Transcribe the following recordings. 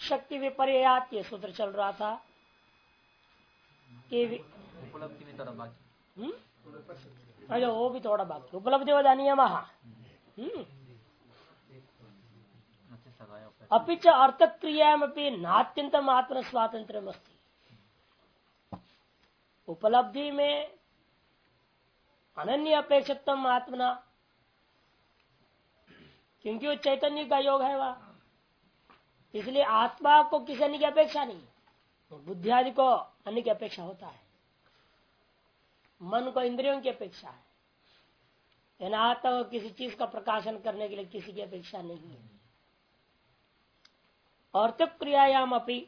शक्ति विपर्यात ये सूत्र चल रहा था कि उपलब्धि में थोड़ा बाकी। अच्छा, वो भी थोड़ा बाकी। उपलब्धि वदा नियम अपि च अर्थक्रियामपि नात्यंतम आत्म स्वातंत्र अस्ति। उपलब्धि में अनन्य अपेक्षितम आत्मना, क्योंकि वो चैतन्य का योग है वह, इसलिए आत्मा को किसी अन्य की अपेक्षा नहीं, बुद्धि आदि को अन्य की अपेक्षा होता है, मन को इंद्रियों की अपेक्षा है, आत्मा को किसी चीज का प्रकाशन करने के लिए किसी की अपेक्षा नहीं है। अर्थक क्रियायाम अपनी,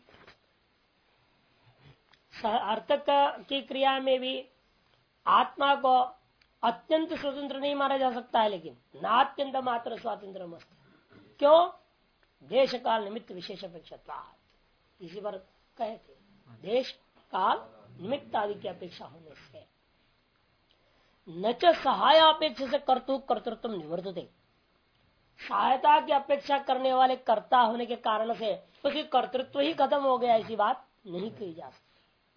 अर्थक की क्रिया में भी आत्मा को अत्यंत स्वतंत्र नहीं माना जा सकता है, लेकिन नात्यंत मात्र स्वातंत्र मस्त। क्यों? देश काल निमित्त विशेष अपेक्षा, इसी पर कहे थे, देश काल निमित्त आदि की अपेक्षा होने से न च सहाय अपेक्षा से कर्तृत्व निवर्तते। सहायता की अपेक्षा करने वाले कर्ता होने के कारण से उसकी कर्तृत्व ही खत्म हो गया, ऐसी बात नहीं कही जा सकती।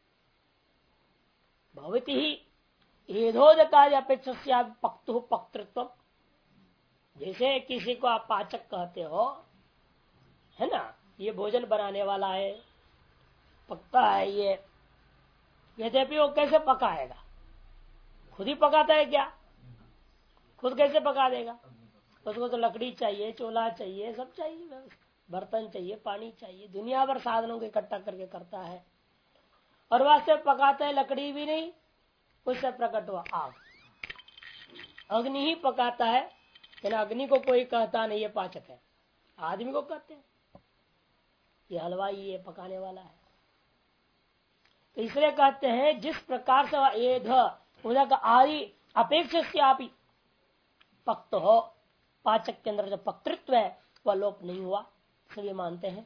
भवती ही एधोदकादि अपेक्षा से आप पक्तु पक्तृत्व, जैसे किसी को आप पाचक कहते हो, है ना, ये भोजन बनाने वाला है, पकता है ये, यद्यपि वो कैसे पकाएगा? खुद ही पकाता है क्या? खुद कैसे पका देगा? उसको तो लकड़ी चाहिए, चूल्हा चाहिए, सब चाहिए, बर्तन चाहिए, पानी चाहिए, दुनिया भर साधनों को इकट्ठा करके करता है, और वास्तव पकाता है लकड़ी भी नहीं, उससे प्रकट हुआ आग, अग्नि ही पकाता है। लेकिन अग्नि को कोई कहता नहीं ये पाचक है, आदमी को कहते हैं ये हलवाई, ये पकाने वाला है। तो इसलिए कहते हैं जिस प्रकार से वह एध उदक आदि अपेक्षा से आप पक्त हो, पाचक के अंदर जो पक्तृत्व है वह लोप नहीं हुआ, इसलिए मानते हैं।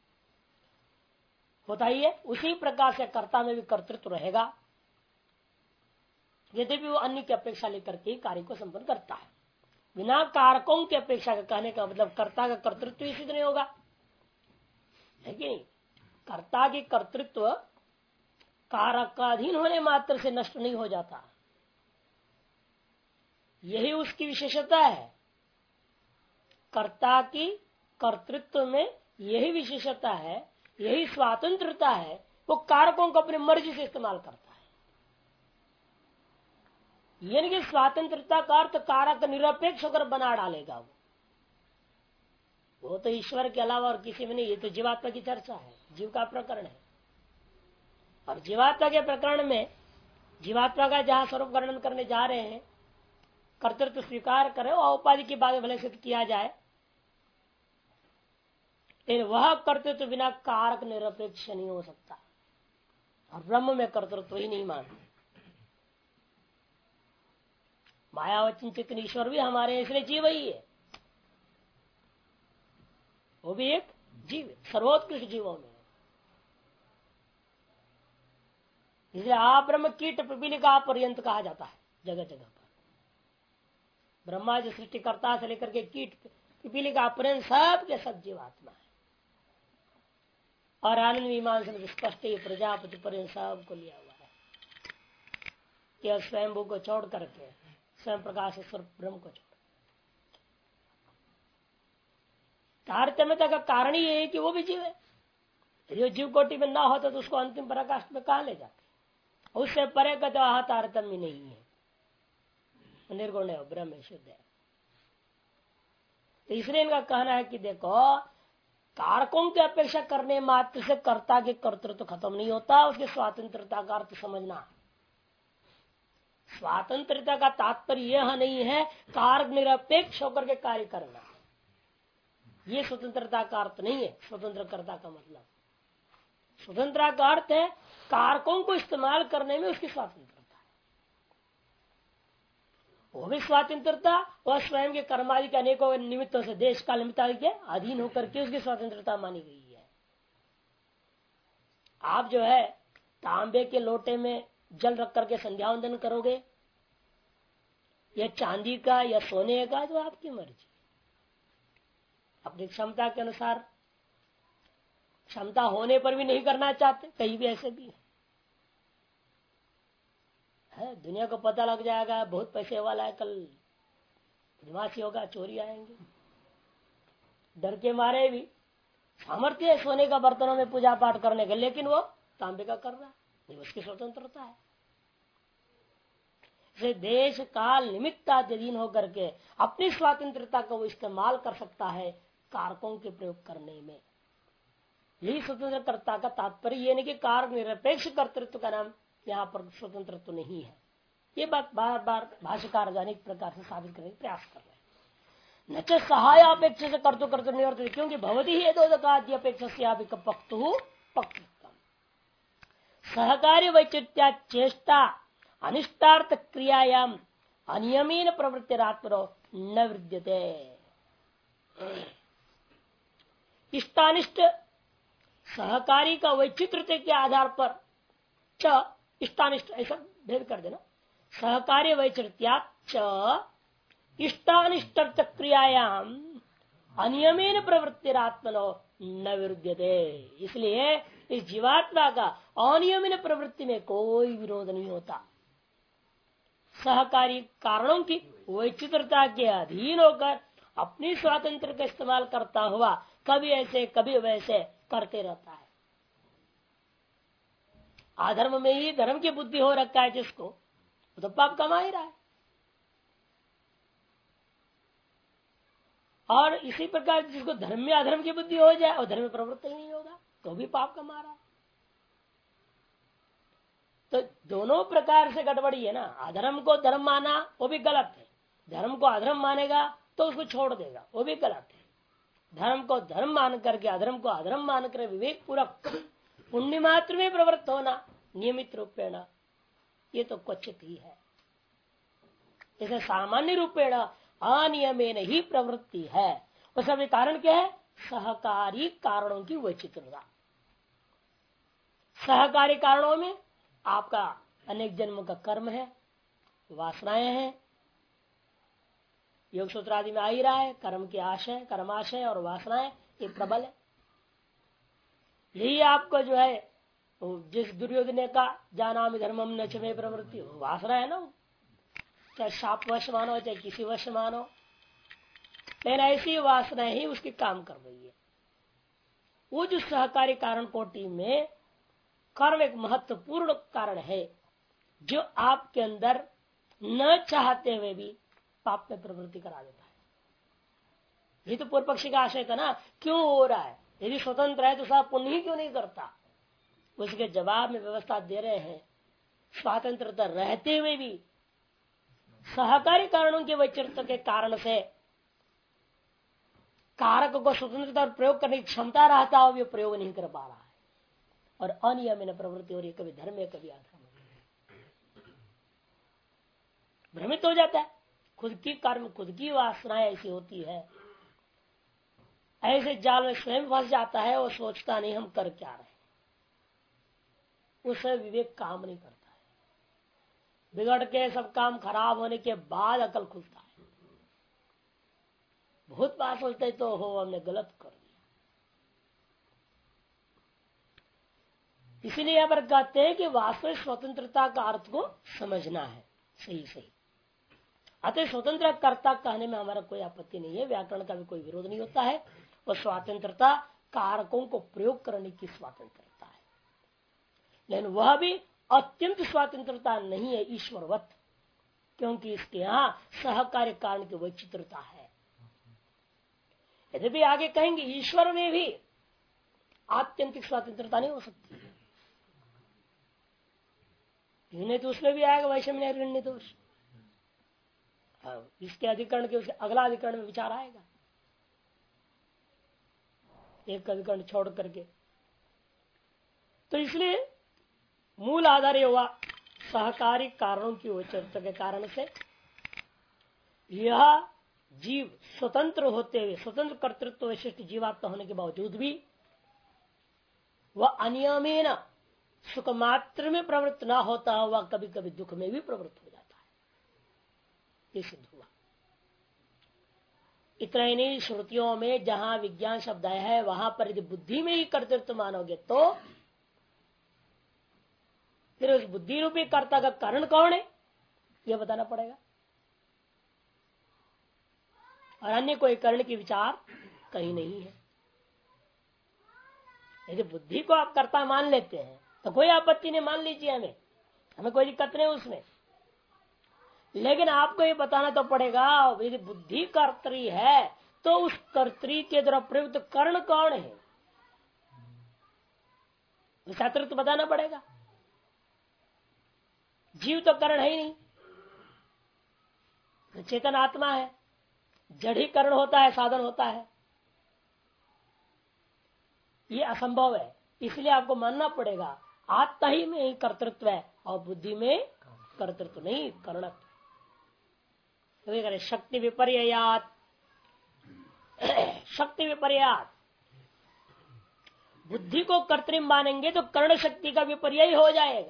बताइए, उसी प्रकार से कर्ता में भी कर्तृत्व रहेगा, यद्यपि वो अन्य की अपेक्षा लेकर के कार्य को संपन्न करता है। बिना कारकों की अपेक्षा का कहने का मतलब कर्ता का कर्तृत्व ही सिद्ध नहीं होगा, है कि नहीं? कर्ता की कर्तृत्व कारकाधीन होने मात्र से नष्ट नहीं हो जाता, यही उसकी विशेषता है। कर्ता की कर्तृत्व में यही विशेषता है, यही स्वातंत्रता है, वो कारकों को अपनी मर्जी से इस्तेमाल करता है। यानी कि स्वातंत्रता का अर्थ कारक निरपेक्ष होकर बना डालेगा वो तो ईश्वर के अलावा और किसी में नहीं। ये तो जीवात्मा की चर्चा है, जीव का प्रकरण है, और जीवात्मा के प्रकरण में जीवात्मा का जहां स्वरूप वर्णन करने जा रहे हैं, कर्तृत्व स्वीकार करे और उपाधि की बात भले सिद्ध किया जाए, लेकिन वह कर्तृत्व बिना कारक निरपेक्ष नहीं हो सकता, और ब्रह्म में कर्तृत्व ही नहीं मानते। मायावचन चित्तन ईश्वर भी हमारे, इसलिए जीव ही है, वो भी एक जीव, सर्वोत्कृष्ट जीवों में। इसलिए आप ब्रह्म कीट पिपीलिका पर्यंत कहा जाता है जगह जगह पर। ब्रह्मा जी सृष्टिकर्ता से लेकर के कीट पिपीलिका पर्यंत सब के सब जीवात्मा है, और आनंद मीमांसा में स्पष्ट ही प्रजापति पर्यंत सबको लिया हुआ है कि स्वयंभू को छोड़ करके स्वयं प्रकाश स्वरूप ब्रह्म को छोड़। तारतम्यता का कारण ही है कि वो भी जीव है, यदि जीव कोटि में ना होता तो उसको अंतिम पराकाष्ठ में कहा ले जाते, उससे परे का तो आह तारतम्य नहीं है, निर्गुण है, ब्रह्म शुद्ध है। तो इसलिए इनका कहना है कि देखो, कारकों की अपेक्षा करने मात्र से कर्ता के कर्तृत्व तो खत्म नहीं होता, उसके स्वतंत्रता का अर्थ समझना। स्वतंत्रता का तात्पर्य यह नहीं है कारक निरपेक्ष होकर के कार्य करना, ये स्वतंत्रता का अर्थ नहीं है। स्वतंत्रता का मतलब, स्वतंत्रता का अर्थ है कारकों को इस्तेमाल करने में उसकी स्वतंत्रता है। वो भी स्वतंत्रता वह स्वयं के कर्मादि के अनेकों निमित्तों से देश काल निमित्त के अधीन होकर के उसकी स्वतंत्रता मानी गई है। आप जो है तांबे के लोटे में जल रख करके संध्या वंदन करोगे, या चांदी का या सोने का, तो आपकी मर्जी, अपनी क्षमता के अनुसार क्षमता होने पर भी नहीं करना चाहते, कहीं भी ऐसे भी है। दुनिया को पता लग जाएगा बहुत पैसे वाला है, कल बदमाशी होगा, चोरी आएंगे, डर के मारे भी सामर्थ्य है सोने का बर्तनों में पूजा पाठ करने का, लेकिन वो तांबे का कर रहा है, उसकी स्वतंत्रता है। से देश काल निमित्ताधीन होकर के अपनी स्वतंत्रता को वो इस्तेमाल कर सकता है कारकों के प्रयोग करने में। यही स्वतंत्रता का तात्पर्य ये नहीं कि कारक निरपेक्ष कर्तृत्व का नाम यहाँ पर स्वतंत्र तो नहीं है। ये बात बार बार भाष्यकार अनेक प्रकार से साबित करने का प्रयास कर रहे हैं। न च सहाय अपेक्षा से कर्तृ निवर्तित, क्योंकि भवती ही दोदकाद्य अपेक्षा से पक्तु पक्तृत्व सहकारी वैचित्या चेष्टा अनिष्टार्थ क्रियायाम अनियमीन प्रवृत्तिरात्मनो न विद्यते। इष्टानिष्ट सहकारी का वैचित्रता के आधार पर च इष्टानिष्ट ऐसा भेद कर देना, सहकारी वैचित्र्या च इष्टानिष्ट क्रियायाम अनियमीन प्रवृत्तिरात्मनो न विरुद्धते। इसलिए इस जीवात्मा का अनियमित प्रवृत्ति में कोई विरोध नहीं होता। सहकारी कारणों की वैचित्रता के अधीन होकर अपनी स्वातंत्र का इस्तेमाल करता हुआ कभी ऐसे कभी वैसे करते रहता है। अधर्म में ही धर्म की बुद्धि हो रखा है जिसको, तो पाप कमा ही रहा है। और इसी प्रकार जिसको धर्म में अधर्म की बुद्धि हो जाए और धर्म में प्रवृत्त ही नहीं होगा तो भी पाप कमा रहा है। तो दोनों प्रकार से गड़बड़ी है ना। अधर्म को धर्म माना वो भी गलत है, धर्म को अधर्म मानेगा तो उसको छोड़ देगा वो भी गलत है। धर्म को धर्म मान करके अधर्म को अधर्म मान कर विवेक पूर्वक पुण्य मात्र में प्रवृत्त होना नियमित रूपेण ये तो क्वचित ही है। इसे सामान्य रूपेण अनियमेन ही प्रवृत्ति है। उसका भी कारण क्या है? सहकारी कारणों की वैचित्रता। सहकारी कारणों में आपका अनेक जन्मों का कर्म है, वासनाएं हैं, योग सूत्र आदि में आ ही रहा है। कर्म के आशय, कर्माशय और वासनाएं ये प्रबल है। यही आपको जो है जिस दुर्योधन ने का जाना में धर्मम न च में प्रवृत्ति, वासना है ना, चाहे शाप वश मानो चाहे किसी वश मानो, लेकिन ऐसी वासना ही उसकी काम कर रही है। वो जो सहकारी कारण कोटि में कर्म एक महत्वपूर्ण कारण है जो आपके अंदर न चाहते हुए भी पाप में प्रवृत्ति करा देता है। ये तो पूर्व पक्षी का आशय था ना, क्यों हो रहा है? यदि स्वतंत्र है तो साहब पुण्य ही क्यों नहीं करता? उसके जवाब में व्यवस्था दे रहे हैं, स्वतंत्रता रहते हुए भी सहकारी कारणों के वैचित्र के कारण से कारक को स्वतंत्रता प्रयोग करने की क्षमता रहता हो, वे प्रयोग नहीं कर पा रहा है और अनियमित प्रवृत्ति हो रही, कभी धर्म में कभी अधर्म, भ्रमित हो जाता है। खुद की कर्म खुद की वासनाएं ऐसी होती है, ऐसे जाल में स्वयं फंस जाता है। वो सोचता नहीं हम कर क्या रहे, उससे विवेक काम नहीं करता है। बिगड़ के सब काम खराब होने के बाद अकल खुलता है। बहुत बार सोचते तो हो हमने गलत कर दिया। इसीलिए यहां पर कहते हैं कि वास्तविक स्वतंत्रता का अर्थ को समझना है सही सही। अतः स्वतंत्र कर्ता कहने में हमारा कोई आपत्ति नहीं है, व्याकरण का भी कोई विरोध नहीं होता है। वह स्वतंत्रता कारकों को प्रयोग करने की स्वतंत्रता है, लेकिन वह भी अत्यंत स्वतंत्रता नहीं है ईश्वरवत, क्योंकि इसके यहां सहकार्य कारण की वैचित्रता है। यदि भी आगे कहेंगे ईश्वर में भी आत्यंतिक स्वतंत्रता नहीं हो सकती, नहीं तो उसमें भी आएगा वैषम्य दोष। इसके अधिकरण के अगला अधिकरण में विचार आएगा, एक अधिकरण छोड़ करके। तो इसलिए मूल आधार यह हुआ सहकारी कारणों की वैचित्रता के कारण से यह जीव स्वतंत्र होते हुए, स्वतंत्र कर्तृत्व विशिष्ट जीवात्मा होने के बावजूद भी वह अनियमेन सुख मात्र में प्रवृत्त न होता हुआ कभी कभी दुख में भी प्रवृत्त हो जाता है। ये सिद्ध हुआ। इतना ही नहीं, श्रुतियों में जहां विज्ञान शब्द आया है वहां पर यदि बुद्धि में ही कर्तृत्व मानोगे तो फिर उस बुद्धि रूपी कर्ता का कारण कौन है यह बताना पड़ेगा, और अन्य कोई कारण की विचार कहीं नहीं है। यदि बुद्धि को आप कर्ता मान लेते हैं तो कोई आपत्ति नहीं, मान लीजिए, हमें कोई दिक्कत नहीं उसमें। लेकिन आपको ये बताना तो पड़ेगा यदि बुद्धि कर्त्री है तो उस कर्त्री के द्वारा प्रयुक्त कर्ण कौन है, उसका तो बताना पड़ेगा। जीव तो कर्ण है ही नहीं, तो चेतन आत्मा है, जड़ ही कर्ण होता है, साधन होता है, ये असंभव है। इसलिए आपको मानना पड़ेगा आत्मा ही में ही कर्तृत्व है और बुद्धि में कर्तृत्व नहीं, कर्णत्व। तो शक्ति विपर्यात, शक्ति विपर्यात, बुद्धि को कर्तृम मानेंगे तो कर्ण शक्ति का विपर्य हो जाएगा।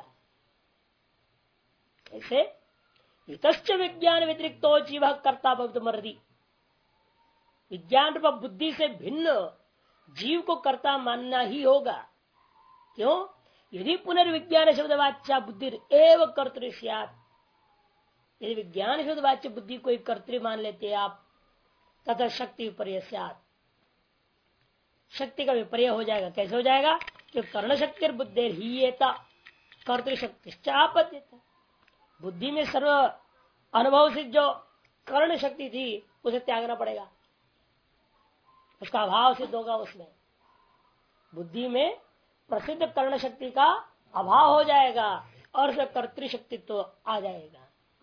ऐसे इतश्च विज्ञान व्यतिरिक्तो जीव कर्ता भवितुम मर्दी, विज्ञान रूप बुद्धि से भिन्न जीव को कर्ता मानना ही होगा। क्यों? यदि पुनर्विज्ञान शब्दवाच्या बुद्धि एवं कर्तृ स्यात्, यदि विज्ञान शब्दवाच्य बुद्धि को कर्तृ मान लेते आप तथा शक्ति विपर्य स्यात्, शक्ति का विपर्य हो जाएगा। कैसे हो जाएगा? कि कर्ण शक्ति बुद्धि ही कर्तृशक्ति आपत्ति, बुद्धि में सर्व अनुभव से जो कर्ण शक्ति थी उसे त्यागना पड़ेगा, उसका अभाव सिद्ध होगा। उसमें बुद्धि में प्रसिद्ध कर्ण शक्ति का अभाव हो जाएगा और उसमें कर्तृशक्तित्व तो आ जाएगा।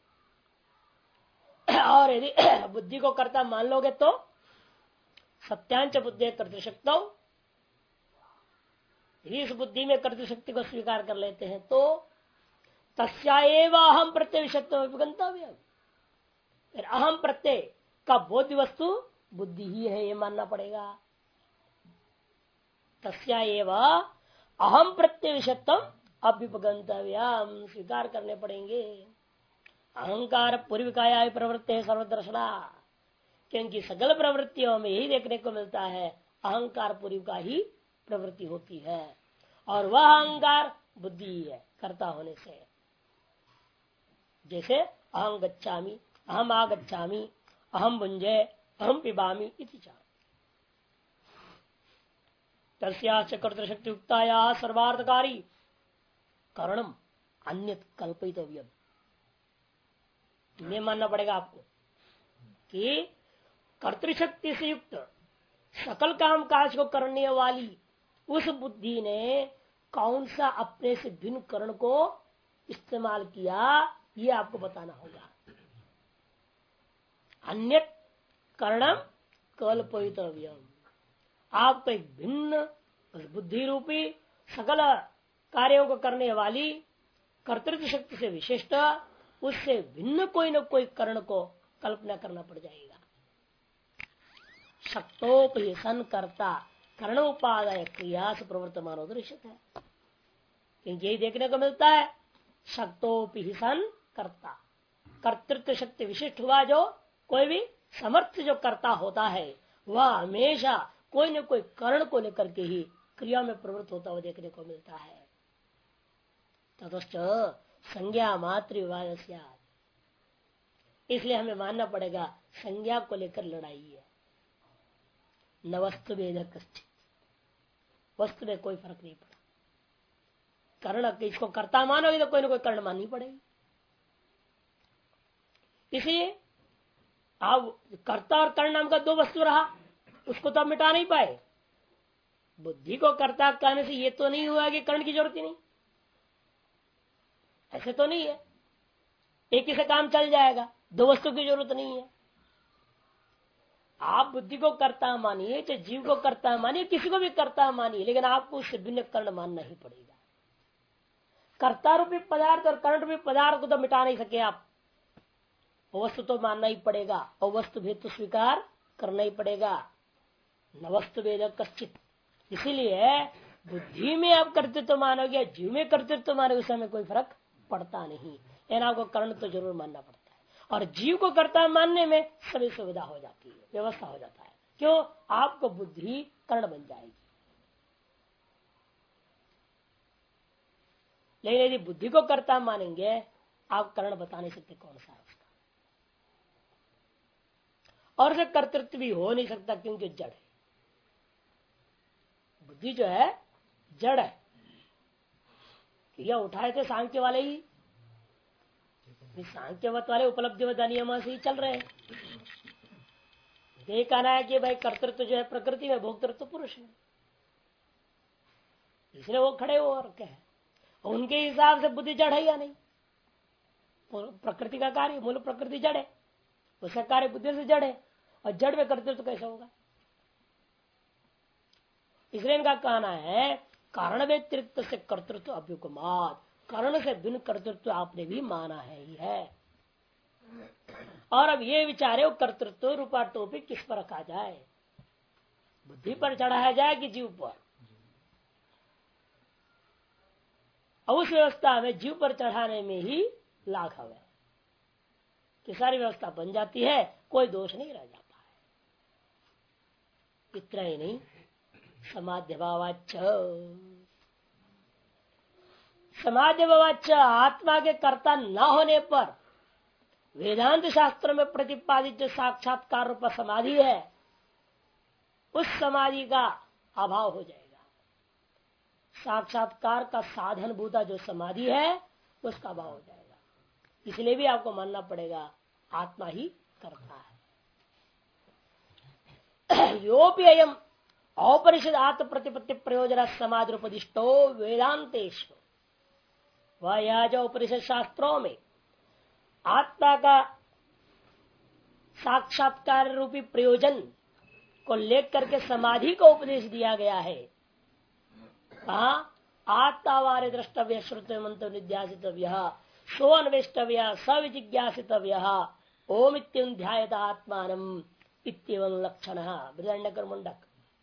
और यदि बुद्धि को कर्ता मान लोगे तो सत्यांच बुद्धि कर्तृशक्तो, यदि इस बुद्धि में कर्तृशक्ति को स्वीकार कर लेते हैं तो तस्या एव अहम प्रत्यय विषयत्व गंतव्य, फिर अहम प्रत्यय का बोध वस्तु बुद्धि ही है, ये मानना पड़ेगा। तस्या एव अहम प्रत्यय विषयत्व अभ्युपगंतव्यम, स्वीकार करने पड़ेंगे। अहंकार पूर्विकाया प्रवृत्ति है सर्वदर्शना, क्योंकि सकल प्रवृत्तियों में यही देखने को मिलता है अहंकार पूर्विका ही प्रवृत्ति होती है, और वह अहंकार बुद्धि ही है कर्ता होने से। जैसे अहम गच्छामि, अहम आगच्छामि, अहम भुंजे, अहम पिबामी इति च तस्याश्च कर्तृशक्ति युक्ताया सर्वार्थकारी कारणम अन्यत कल्पितव्यम। ये मानना पड़ेगा आपको कि कर्तृशक्ति से युक्त सकल काम काज को करने वाली उस बुद्धि ने कौन सा अपने से भिन्न कर्ण को इस्तेमाल किया, ये आपको बताना होगा। अन्यत कर्णम कल्पयितव्यम, आपको एक भिन्न बुद्धि रूपी सकल कार्यों को करने वाली कर्तृत्व शक्ति से विशिष्ट उससे भिन्न कोई न कोई कर्ण को कल्पना करना पड़ जाएगा। शक्तोपि सन कर्ता कर्ण उपादाय क्रिया से प्रवर्तमान दृश्यता है, क्योंकि यही देखने को मिलता है। शक्तोपि सन कर्ता, कर्तृत्व शक्ति विशिष्ट हुआ जो कोई भी समर्थ जो कर्ता होता है वह हमेशा कोई न कोई कर्ण को लेकर के ही क्रिया में प्रवृत्त होता हुआ देखने को मिलता है। ततश्च संज्ञा मात्र विवाद, इसलिए हमें मानना पड़ेगा संज्ञा को लेकर लड़ाई है, न वस्तु भेद कश्चित, वस्तु में कोई फर्क नहीं पड़ा। कर्ण इसको कर्ता मानोगे तो कोई ना कोई कर्ण माननी पड़ेगी। इसलिए आप कर्ता और कर्ण नाम का दो वस्तु रहा, उसको तो आप मिटा नहीं पाए। बुद्धि को कर्ता कहने से ये तो नहीं हुआ कि कर्ण की जरूरत ही नहीं, ऐसे तो नहीं है। एक ही से काम चल जाएगा, दो वस्तु की जरूरत नहीं है। आप बुद्धि को कर्ता मानिए, चाहे जीव को कर्ता मानिए, किसी को भी कर्ता मानिए, लेकिन आपको उससे भिन्न कर्ण मानना ही पड़ेगा। कर्ता रूपी पदार्थ और कर्ण रूपी पदार्थ को तो मिटा नहीं सके आप, वस्तु तो मानना ही पड़ेगा और वस्तु भेद तो स्वीकार करना ही पड़ेगा। न वस्तु भेद कश्चित, इसीलिए बुद्धि में आप कर्तृत्व मानोगे, जीव में कर्तृत्व मानोगे, उस समय कोई फर्क पड़ता नहीं। आपको कर्ण तो जरूर मानना पड़ता है। और जीव को कर्ता मानने में सभी सुविधा हो जाती है, व्यवस्था हो जाता है। क्यों? आपको बुद्धि कर्ण बन जाएगी। लेकिन यदि बुद्धि को कर्ता मानेंगे, आप कर्ण बता नहीं सकते कौन सा है उसका, और उसे कर्तृत्व भी हो नहीं सकता, क्योंकि जड़ है। बुद्धि जो है जड़ है। यह उठाए थे सांख्य वाले ही, सांख्यवत वाले उपलब्धिवत नियम से ही चल रहे हैं। ये कहना है कि भाई कर्तृत्व जो है प्रकृति में, भोक्तृत्व पुरुष में, इसलिए वो खड़े हो और कहे उनके हिसाब से बुद्धि जड़ है या नहीं। प्रकृति का कार्य, मूल प्रकृति जड़ है, उसका कार्य बुद्धि से जड़ है, और जड़ में कर्तृत्व कैसे होगा। इसलिए इनका कहना है कारण व्यतिरिक्त से कर्तृत्व अभ्युपमाद, कारण से भिन्न कर्तृत्व आपने भी माना है ही है। और अब ये विचारे कर्तृत्व रूपा टोपी किस पर रखा जाए, बुद्धि पर चढ़ाया जाए कि जीव पर। उस व्यवस्था में जीव पर चढ़ाने में ही लाघव है कि सारी व्यवस्था बन जाती है, कोई दोष नहीं रह जाता है। इतना ही नहीं, समाध्य भावाच, समाध्य भावाच आत्मा के कर्ता न होने पर वेदांत शास्त्रों में प्रतिपादित जो साक्षात्कार रूप समाधि है, उस समाधि का अभाव हो जाएगा। साक्षात्कार का साधन भूता जो समाधि है उसका अभाव हो जाएगा। इसलिए भी आपको मानना पड़ेगा आत्मा ही करता है। योपि अयम औपनिषद आत्म प्रतिपत्ति प्रयोजन समाधि उपदिष्टो वेदांतेश, वह यह जो उपनिषद शास्त्रों में आत्मा का साक्षात्कार रूपी प्रयोजन को लेकर के समाधि को उपदेश दिया गया है। कहा आत्मावारे द्रष्टव्य श्रुतव्य मंत्र निध्यासितव्य सो अन्वेष्टव्य सविजिज्ञासितव्य ओम इत्यं ध्यायत आत्मानम इत्येवं लक्षण बृहदारण्यक मुंडक।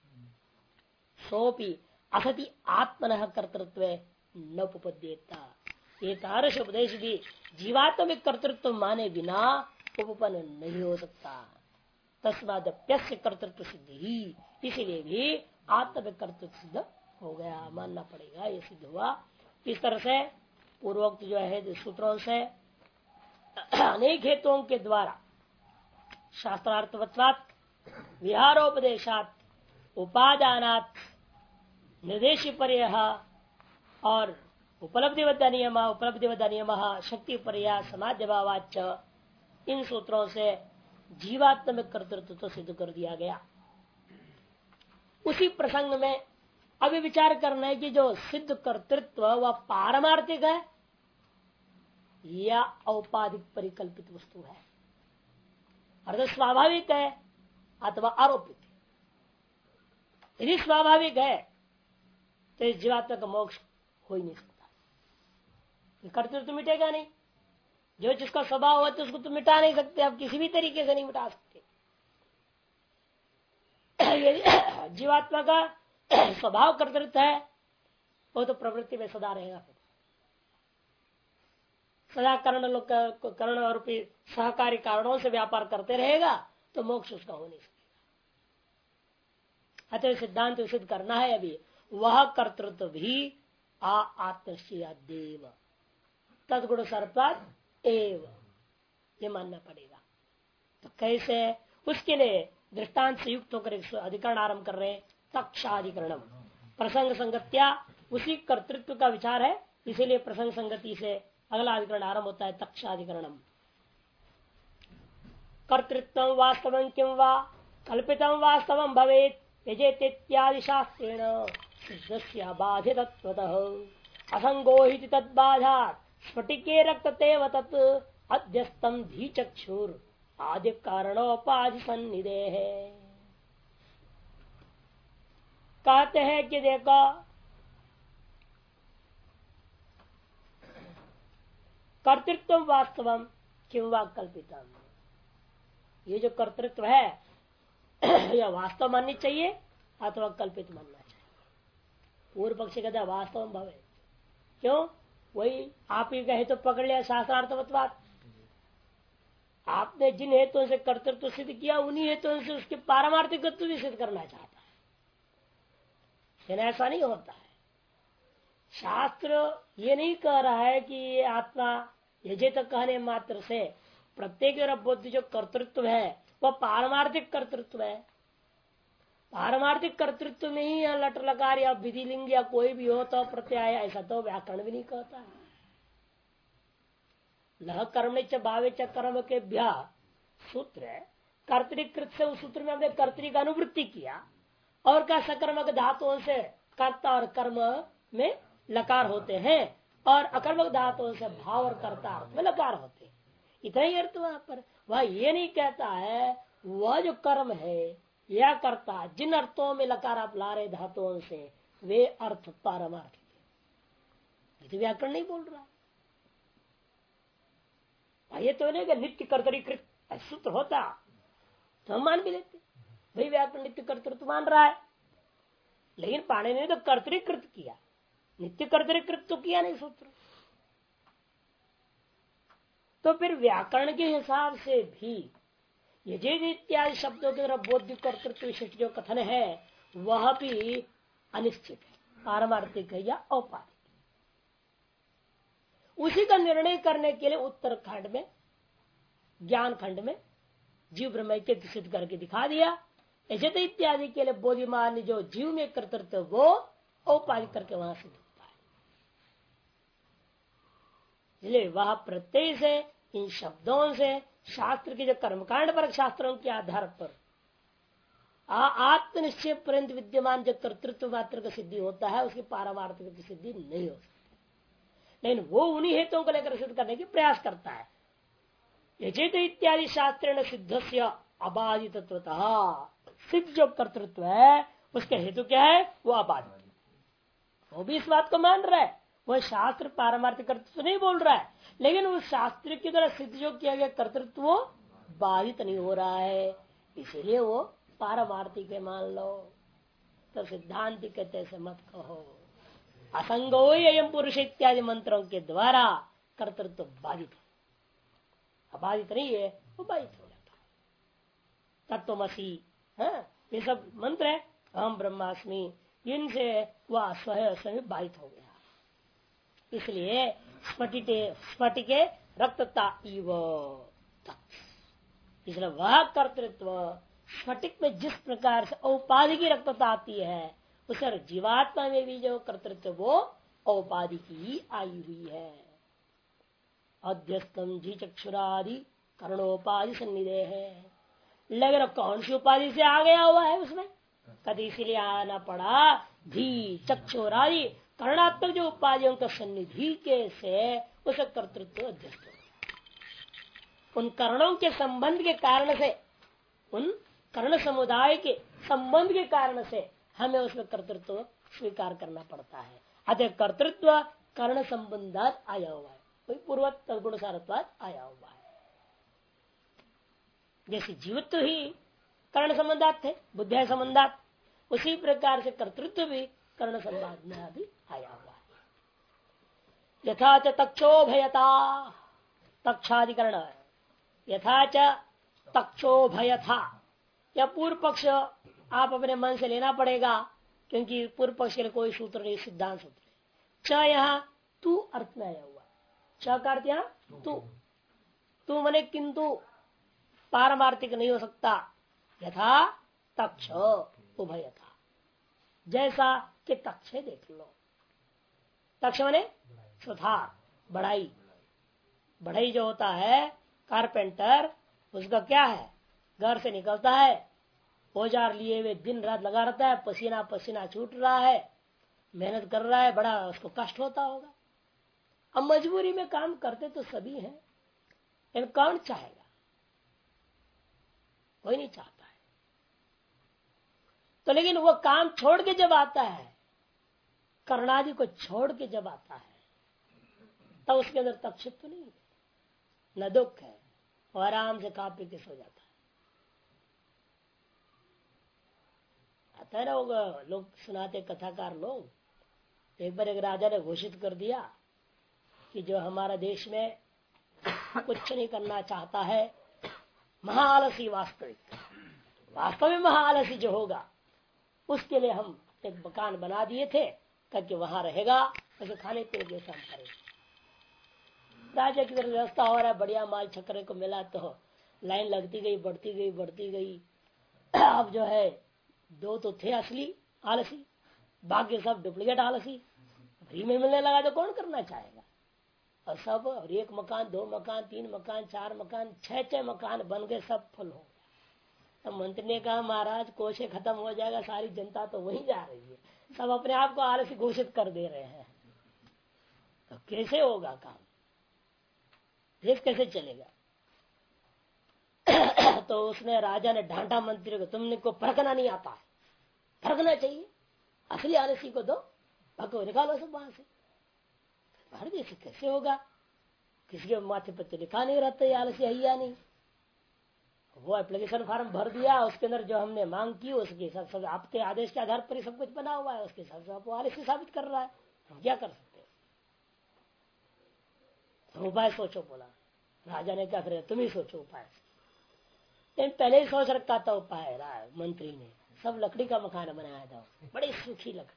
सोपि असति आत्मनः कर्तृत्व न उपपद्येता। ये तारस उपदेश भी जीवात्म में कर्तृत्व माने बिना उपपन्न नहीं हो सकता। तस्मादप्यस्य कर्तृत्व सिद्धि ही, इसीलिए भी आत्म में कर्तृत्व सिद्ध हो गया, मानना पड़ेगा, ये सिद्ध हुआ। इस तरह से पूर्वोक्त जो है सूत्रों से अनेक हेतुओं के द्वारा शास्त्रार्थवत्वात् विहारोपदेशात उपादानात् निर्देशी पर्यय और उपलब्धिवद्ध नियम शक्ति पर्याय समाध्य भावाच, इन सूत्रों से जीवात्म में कर्तृत्व तो सिद्ध कर दिया गया। उसी प्रसंग में अभी विचार करना है कि जो सिद्ध कर्तृत्व वह पारमार्थिक है या औपाधिक परिकल्पित वस्तु है, अर्थात स्वाभाविक है अथवा आरोपित है। यदि स्वाभाविक है तो इस जीवात्मा का मोक्ष हो ही नहीं सकता, कर्तृत्व तो मिटेगा नहीं। जो जिसका स्वभाव होता है उसको तो मिटा नहीं सकते, आप किसी भी तरीके से नहीं मिटा सकते। जीवात्मा का स्वभाव कर्तृत्व है, वो तो प्रवृत्ति में सदा रहेगा, फिर सदा कर्ण और सहकारी कारणों से व्यापार करते रहेगा, तो मोक्ष उसका हो नहीं सकेगा। अतः सिद्धांत सिद्ध करना है अभी, वह कर्तृत्व भी आत्मश्रिया देव तदगुण सर्पात एव, ये मानना पड़ेगा। तो कैसे? उसके लिए दृष्टांत से युक्त होकर अधिकरण आरंभ कर रहे हैं। तक्षाधिकरणम प्रसंग संगत्या, उसी कर्तृत्व का विचार है, इसीलिए प्रसंग संगति से अगला अधिकरण आरंभ होता है। तक्षाधिकरणम कर्तृत्व वास्तवं किं वा कल्पितं वास्तवं भवेत् यजेत्यादि शास्त्रेण सिद्धस्य बाधितत्वतः असंगोहित तद्बाधात् स्फटिके रक्ततेव तत् अध्यस्तम धीचक्षुर आदि कारणोपाधि सन्निधेः। कहते हैं कि देखो कर्तृत्व वास्तवम किं वा कल्पितम, ये जो कर्तृत्व है यह वास्तव माननी चाहिए अथवा कल्पित मानना चाहिए। पूर्व पक्षी कहता है वास्तव भवे, क्यों? वही आप ही कहे तो पकड़ लिया शास्त्रार्थवत्वात्। आपने जिन हेतुओं से कर्तृत्व सिद्ध किया उन्हीं हेतुओं से उसके पारमार्थिकत्व भी सिद्ध करना चाहता है, लेकिन ऐसा नहीं होता है। शास्त्र ये नहीं कह रहा है कि ये आत्मा यजे तक कहने मात्र से प्रत्येक और बुद्धि जो कर्तृत्व है वह पारमार्थिक कर्तृत्व है। पारमार्थिक कर्तृत्व में ही लट लकार या विधिलिंग या कोई भी हो तो प्रत्यय, ऐसा तो व्याकरण भी नहीं कहता है। लह कर्मणे च भावे च कर्म के भ्या सूत्र है, कर्तृकृत से उस सूत्र में हमने कर्तृ का अनुवृत्ति किया और क्या सकर्मक धातुओं से कर्ता और कर्म में लकार होते हैं और अकर्मक धातुओं से भाव और कर्ता अर्थ में लकार होते हैं। इतना ही अर्थ वहां पर वह ये नहीं कहता है वह जो कर्म है या कर्ता जिन अर्थों में लकार आप ला रहे धातुओं से वे अर्थ पारमार्थिक है। ये तो व्याकरण नहीं बोल रहा। ये तो नहीं कि नित्य कर्तरीकृत सूत्र होता तो हम मान भी लेते, भाई व्याकरण नित्य कर्तृत्व मान रहा है, लेकिन पाणिनि ने तो कर्तरीकृत किया, नित्य कर्तरीकृत तो किया नहीं सूत्र। तो फिर व्याकरण के हिसाब से भी यजेद इत्यादि शब्दों के द्वारा बोध्य कर्तृत्व विशिष्ट जो कथन है वह भी अनिश्चित है, पारमार्थिक है या औपाधिक। उसी का निर्णय करने के लिए उत्तर खंड में ज्ञान खंड में जीव ब्रह्म सिद्ध करके दिखा दिया। यजेद इत्यादि के लिए बोधिमान जो जीव में कर्तृत्व वो औपाधिक करके वहां सिद्ध होता है। इसलिए वह प्रत्यय से इन शब्दों से शास्त्र के जो कर्मकांड पर शास्त्रों के आधार पर आत्मनिश्चय पर्यंत विद्यमान जो कर्तृत्व मात्र का सिद्धि होता है उसकी पारमार्थिक की सिद्धि नहीं हो सकती, लेकिन वो उन्हीं हेतुओं को लेकर सिद्ध करने की प्रयास करता है। यजेत इत्यादि शास्त्रेण सिद्ध से अबाधित सिद्ध जो कर्तृत्व है उसके हेतु क्या है, वो अबाधित। वो भी इस बात को मान रहा है, वह शास्त्र पारमार्थिक कर्तृत्व नहीं बोल रहा है, लेकिन उस शास्त्र के द्वारा सिद्ध जो किया गया कर्तृत्व वो बाधित नहीं हो रहा है, इसीलिए वो पारमार्थिक है मान लो। तो सिद्धांत कहते से मत कहो, असंगो एयं पुरुष इत्यादि मंत्रों के द्वारा कर्तृत्व बाधित है, अबाधित नहीं है, वो बाधित हो जाता है। तत्वमसी ये सब मंत्र है, अहम ब्रह्मास्मि, इनसे वह स्वयं बाधित हो गया। इसलिए स्फटिके रक्तता इव, इसलिए वह कर्तृत्व स्फटिक में जिस प्रकार से औपाधि की रक्तता आती है उस जीवात्मा में भी जो कर्तृत्व वो औपाधि की ही आई हुई है। अध्यस्तम जी चक्षुरादि कर्णोपाधि सन्निधे है, लेकिन कौन सी उपाधि से आ गया हुआ है उसमें, कभी इसीलिए आना पड़ा धी चक्षुरादि कर्णात्मक जो उपाधियों का सन्निधि के से उस कर्तृत्व अध्यस्त हो। उन कर्णों के संबंध के कारण से, उन कर्ण समुदाय के संबंध के कारण से हमें उसमें कर्तृत्व स्वीकार करना पड़ता है। अतः कर्तृत्व कर्ण संबंधात आया हुआ है, कोई पूर्वत गुण सारत्वात आया हुआ है। जैसे जीवित्व ही कर्ण संबंधात थे, बुद्धिया संबंधात, उसी प्रकार से कर्तृत्व भी कर्ण संबंध में भी आया हुआ है। यथा च तक्षोभयता, तक्षाधिकरण, यथा च तक्षोभयथा, या पूर्व पक्ष आप अपने मन से लेना पड़ेगा क्योंकि पूर्व पक्ष के लिए कोई सूत्र नहीं, सिद्धांत सूत्र है। च यहाँ तू अर्थ में आया हुआ, च का अर्थ यहाँ तू मने किंतु पारमार्थिक नहीं हो सकता। यथा तक्ष उभयथा, जैसा कि तक्ष देख लो, तक्ष मने सुथार बढ़ाई, बढ़ाई जो होता है कारपेंटर, उसका क्या है, घर से निकलता है औजार लिए हुए दिन रात लगा रहता है, पसीना पसीना छूट रहा है, मेहनत कर रहा है, बड़ा उसको कष्ट होता होगा। अब मजबूरी में काम करते तो सभी हैं, लेकिन कौन चाहेगा, कोई नहीं चाहता है। तो लेकिन वो काम छोड़ के जब आता है, कर्णादि को छोड़ के जब आता है, तब उसके अंदर तक्षित्व नहीं है, न दुख है, और आराम से खा पी के सो जाता है। आता है ना, वो लोग सुनाते कथाकार लोग, एक बार एक राजा ने घोषित कर दिया कि जो हमारा देश में कुछ नहीं करना चाहता है महाआलसी वास्तव में महाआलसी जो होगा उसके लिए हम एक मकान बना दिए थे ताकि वहां रहेगा, उसे खाने पीने जैसा हम करेंगे। राजा की तरफ व्यवस्था हो रहा है, बढ़िया माल छकरे को मिला तो लाइन लगती गई, बढ़ती गई। अब जो है दो तो थे असली आलसी, बाकी सब डुप्लीकेट आलसी। फ्री में मिलने लगा तो कौन करना चाहेगा। और सब और एक मकान, 2 मकान, 3 मकान, 4 मकान, 6 मकान बन गए, सब फुल हो गया। मंत्री ने कहा महाराज कोशे खत्म हो जाएगा, सारी जनता तो वहीं जा रही है, सब अपने आप को आलसी घोषित कर दे रहे हैं, तो कैसे होगा काम, देश कैसे चलेगा। तो उसने राजा ने डांटा मंत्री को, तुमने को परखना नहीं आता है, परखना चाहिए, असली आलसी को दो, भगो निकालो सब वहां से। भारत देश कैसे होगा, किसी के माथे पर तो लिखा नहीं रहता ये आलसी है या नहीं। वो एप्लीकेशन फॉर्म भर दिया, उसके अंदर जो हमने मांग की उसके हिसाब से आपके आदेश के आधार पर ही सब कुछ बना हुआ है, उसके हिसाब से आपको आलसी साबित कर रहा है, हम क्या कर सकते हैं। तो उपाय सोचो बोला। राजा ने क्या करे, तुम ही सोचो उपाय। लेकिन पहले ही सोच रखा था उपाय, मंत्री ने सब लकड़ी का मकान बनाया था, बड़ी सूखी लकड़ी।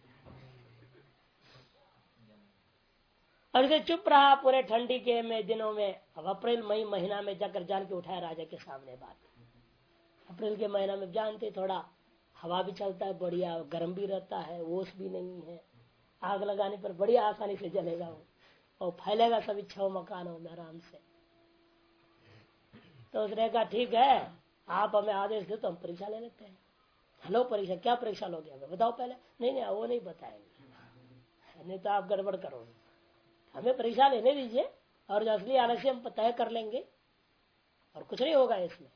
और इसे चुप रहा पूरे ठंडी के में दिनों में। अब अप्रैल मई महीना में जाकर जान के उठाया राजा के सामने बात। अप्रैल के महीना में जानते थोड़ा हवा भी चलता है, बढ़िया गर्म भी रहता है, ओस भी नहीं है, आग लगाने पर बड़ी आसानी से जलेगा वो और फैलेगा सभी 6 मकानों में आराम से। तो उसने कहा ठीक है, आप हमें आदेश दो तो हम परीक्षा ले लेते हैं। हेलो परीक्षा, क्या परीक्षा लोगे हमें बताओ पहले। नहीं वो नहीं बताएंगे, नहीं तो आप गड़बड़ करोगे, हमें परीक्षा लेने दीजिए और जो असली आलस्य हम तय कर लेंगे और कुछ नहीं होगा इसमें।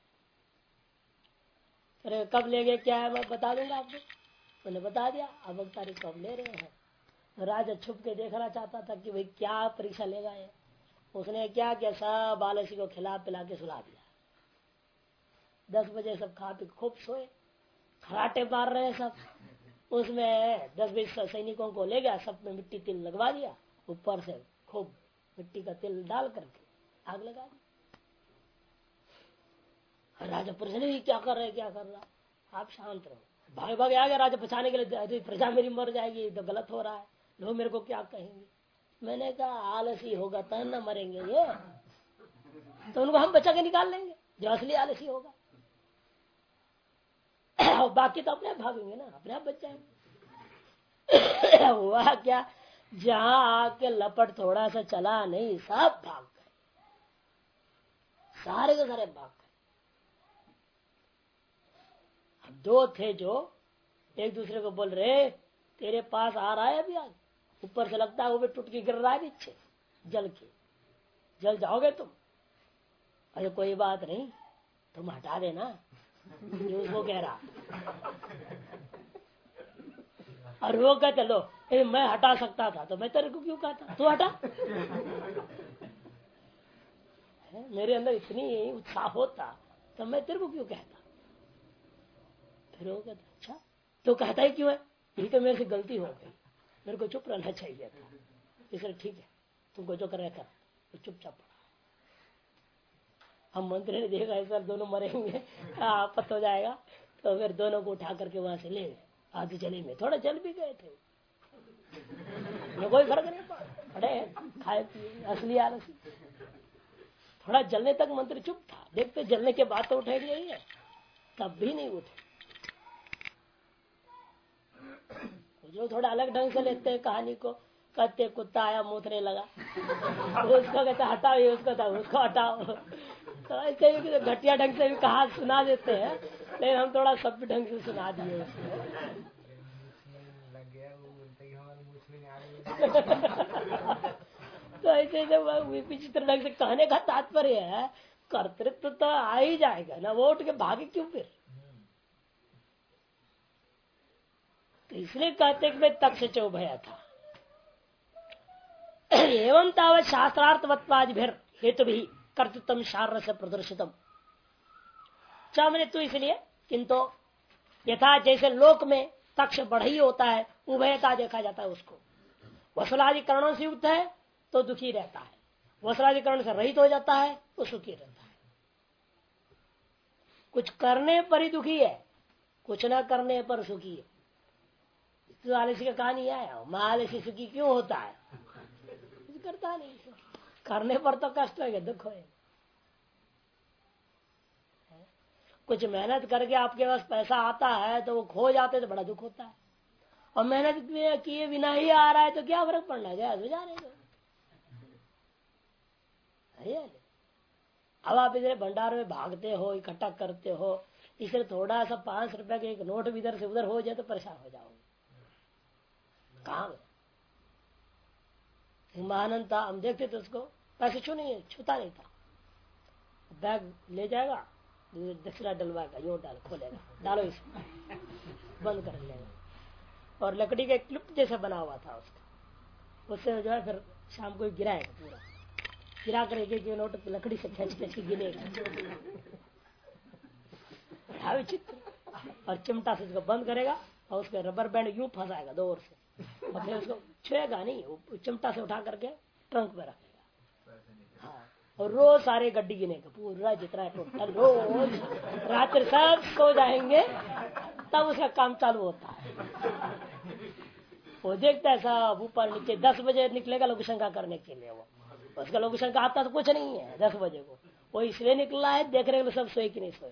अरे कब लेंगे क्या है मैं बता दूंगा आपको। मैंने बता दिया, अब तारीख कब ले रहे हैं। राजा छुप के देखना चाहता था कि भाई क्या परीक्षा लेगा ये। उसने क्या किया, सब आलसी को खिला पिला के सुला दिया। 10 बजे सब खा पी खूब सोए, खराटे मार रहे सब। उसमें 10-20 सैनिकों को ले गया, सब में मिट्टी तिल लगवा दिया, ऊपर से खूब मिट्टी का तिल डाल करके आग लगा दी। राजा प्रश्न भी क्या कर रहे, क्या कर रहा, आप शांत रहो। भागे भागे आ गया राजा बचाने के लिए, प्रजा मेरी मर जाएगी तो गलत हो रहा है, लोग मेरे को क्या कहेंगे। मैंने कहा आलसी होगा तो न मरेंगे ये, तो उनको हम बचा के निकाल लेंगे जो असली आलसी होगा। बाकी तो अपने आप भागेंगे ना, अपने आप बच जाएंगे। हुआ क्या, जहां आके लपट थोड़ा सा चला नहीं, सब भाग गए, सारे के सारे भाग गए। अब 2 थे जो एक दूसरे को बोल रहे तेरे पास आ रहा है अभी, आज ऊपर से लगता है वो भी टूट के गिर रहा है नीचे, जल जाओगे तुम। अरे कोई बात नहीं, तुम हटा देना, ये उसको कह रहा। और वो कहते लो मैं हटा सकता था तो मैं तेरे को क्यों कहता, तू हटा। मेरे अंदर इतनी उत्साह होता तो मैं तेरे को क्यों कहता। फिर वो कहता अच्छा तो कहता ही क्यों है, यही तो मेरे से गलती हो गई, मेरे को चुप रहना चाहिए था, इसलिए ठीक है तुमको जो कर कर, तो चुपचाप पड़ा। हम मंत्री ने देखा ऐसा दोनों मरेंगे, आपत्त हो जाएगा, तो फिर दोनों को उठा करके वहां से ले गए। आधी जली में थोड़ा जल भी गए थे, कोई फर्क नहीं पड़ा, अरे खाए पिए असली आलसी। थोड़ा जलने तक मंत्री चुप था, देखते जलने के बाद तो उठेंगे ही है, तब भी नहीं उठे। जो थोड़ा अलग ढंग से लेते हैं कहानी को, कहते कुत्ता आया मूतने लगा, उसको कहते हटाओ, ये उसको था उसको हटाओ। तो ऐसे ही घटिया ढंग से भी कहा सुना देते हैं, लेकिन हम थोड़ा सभ्य ढंग से सुना दिए उसको। तो ऐसे विचित्र ढंग से कहने का तात्पर्य है कर्तृत्व तो आ ही जाएगा ना, वो उठ के भागे क्यों फिर। तो इसलिए कहते कि मैं तक्ष चौभया था। एवं तावत शास्त्रार्थवत्वादि फिर हेतु भी कर्तृत्व शार से प्रदर्शितम। मैंने तो इसलिए किंतु यथा जैसे लोक में तक्ष बढ़ई होता है, उभयता देखा जाता है, उसको वसुलाधिकरणों से युक्त है तो दुखी रहता है, वसुलाधिकरण से रहित हो जाता है तो सुखी रहता है। कुछ करने पर ही दुखी है, कुछ ना करने पर सुखी है। तो आलसी का कहानी है, मैं आलसी सुखी क्यों होता है? कुछ करता नहीं, करने पर तो कष्ट है, दुख है। कुछ मेहनत करके आपके पास पैसा आता है तो वो खो जाते तो बड़ा दुख होता है, और मेहनत किए बिना ही आ रहा है तो क्या फर्क पड़ना, गया हो जा रहे हो। अब आप इधर भंडार में भागते हो, इकट्ठा करते हो, इसलिए थोड़ा सा 5 रुपए का एक नोट भी इधर से उधर हो जाए तो परेशान हो जाओगे। कहाँ महानंद था, हम देखते थे उसको, पैसे छूता नहीं था, बैग ले जाएगा, दक्षिणा डलवाएगा, यूं डाल खोलेगा, डालो इसमें, बंद कर लेगा, और लकड़ी का एक क्लिप जैसा बना हुआ था उसका, उससे जो है फिर शाम को गिराएगा, पूरा गिरा कर एक नोट लकड़ी से खींच के गिरेगा। विचित्र। और चिमटा से उसको बंद करेगा और उसके रबर बैंड यूं फंसाएगा 2 ओर से, और फिर उसको छुएगा नहीं, वो चिमटा से उठा करके ट्रंक में रखेगा। हाँ, और रोज सारे गड्डी गिनेगा, पूरा जितना टोटल, रोज रात्रि सब सो जाएंगे तब उसका काम चालू होता है। वो देखता है सब ऊपर नीचे, 10 बजे निकलेगा लघुशंका करने के लिए, वो उसका लघुशंका आता तो कुछ नहीं है 10 बजे को, वो इसलिए निकला है देख रहे सब सोए कि नहीं सोए,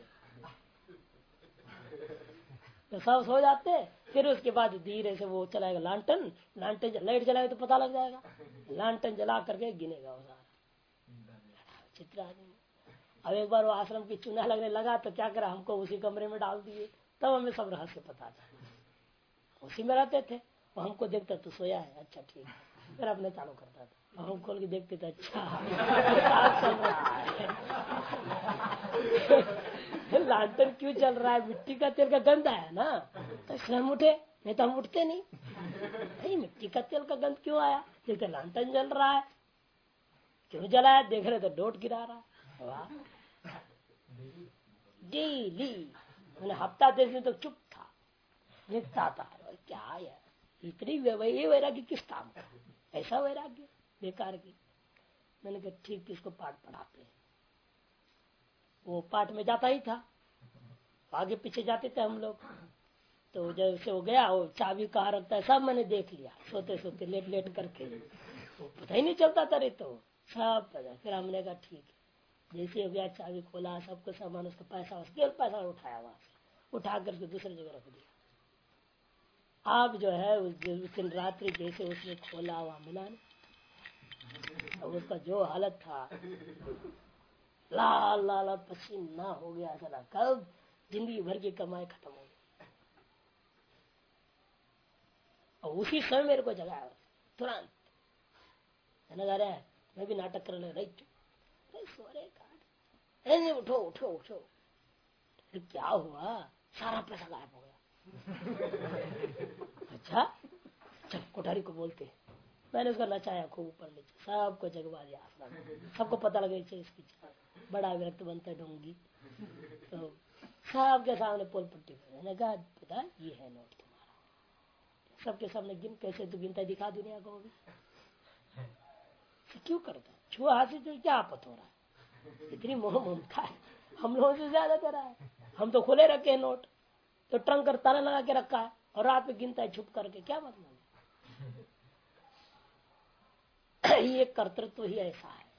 तो सब सो जाते। फिर उसके बाद धीरे से वो चलाएगा लालटेन, लाइट जलाएगा तो पता लग जाएगा, लालटेन जला करके गिनेगा वो सारा। चित्र आदमी। अब एक बार वो आश्रम की चूना लगने लगा तो क्या करा, हमको उसी कमरे में डाल दिए, तब हमें सब रहस्य पता था। उसी में रहते थे, वो हमको देखता तो सोया है, अच्छा ठीक है, फिर अपने चालू करता था, हम खोल के देखते थे, अच्छा चल रहा है। लालटेन क्यों चल रहा है? मिट्टी का तेल का गंध आया ना, तो इसलिए हम उठे, नहीं तो हम उठते नहीं। मिट्टी का तेल का गंध क्यों आया? देखते लालटेन जल रहा है, क्यों जलाया? देख रहे तो डोट गिरा रहा है। वाह, डेली मैंने हफ्ता 10 दिन तो चुप था, देखता था क्या है इतनी वैराग्य किस काम का, ऐसा वैराग्य बेकार की। मैंने कहा ठीक, इसको पाठ पढ़ाते हैं। वो पाठ में जाता ही था, आगे पीछे जाते थे हम लोग, तो जब से हो गया, वो चाबी कहाँ रखता है सब मैंने देख लिया, सोते सोते लेट लेट करके, वो पता ही नहीं चलता था रे, तो सब पता। फिर हमने कहा ठीक है, जैसे हो गया चाबी खोला, सबको सामान, उसका पैसा उठाया, वहां से उठा कर दूसरी जगह रख दिया। आप जो है उस दिन रात्रि जैसे उसने खोला, वहां मिला नहीं, अब उसका जो हालत था, लाल लाल पसीना हो गया, चला कब जिंदगी भर की कमाई खत्म हो गई। और उसी समय मेरे को जगाया तुरंत, है मैं भी नाटक करने लगा, सोरे काट, नहीं उठो उठो उठो। फिर क्या हुआ, सारा पैसा गायब हो गया। अच्छा चल कोठारी को बोलते, मैंने उसका नचाया खूब ऊपर नीचे, सबको जगवा दिया आसमान, सबको पता लगे इसकी बड़ा व्यक्त बनता है ढोंगी, तो सबके सामने पोल पट्टी मैंने कहा पता ये है नोट तुम्हारा, सबके सामने गिन, कैसे तू गिनता दिखा दुनिया को भी, क्यों करता है छुआ हाथ से, तो क्या आपत हो रहा है, इतनी मोह ममता है हम लोगों से ज्यादा तेरा है। हम तो खुले रखे हैं नोट, तो ट्रंक कर ताला लगा के रखा है, और रात में गिनता है छुप करके, क्या मतलब है। ये कर्तृत्व ही ऐसा है,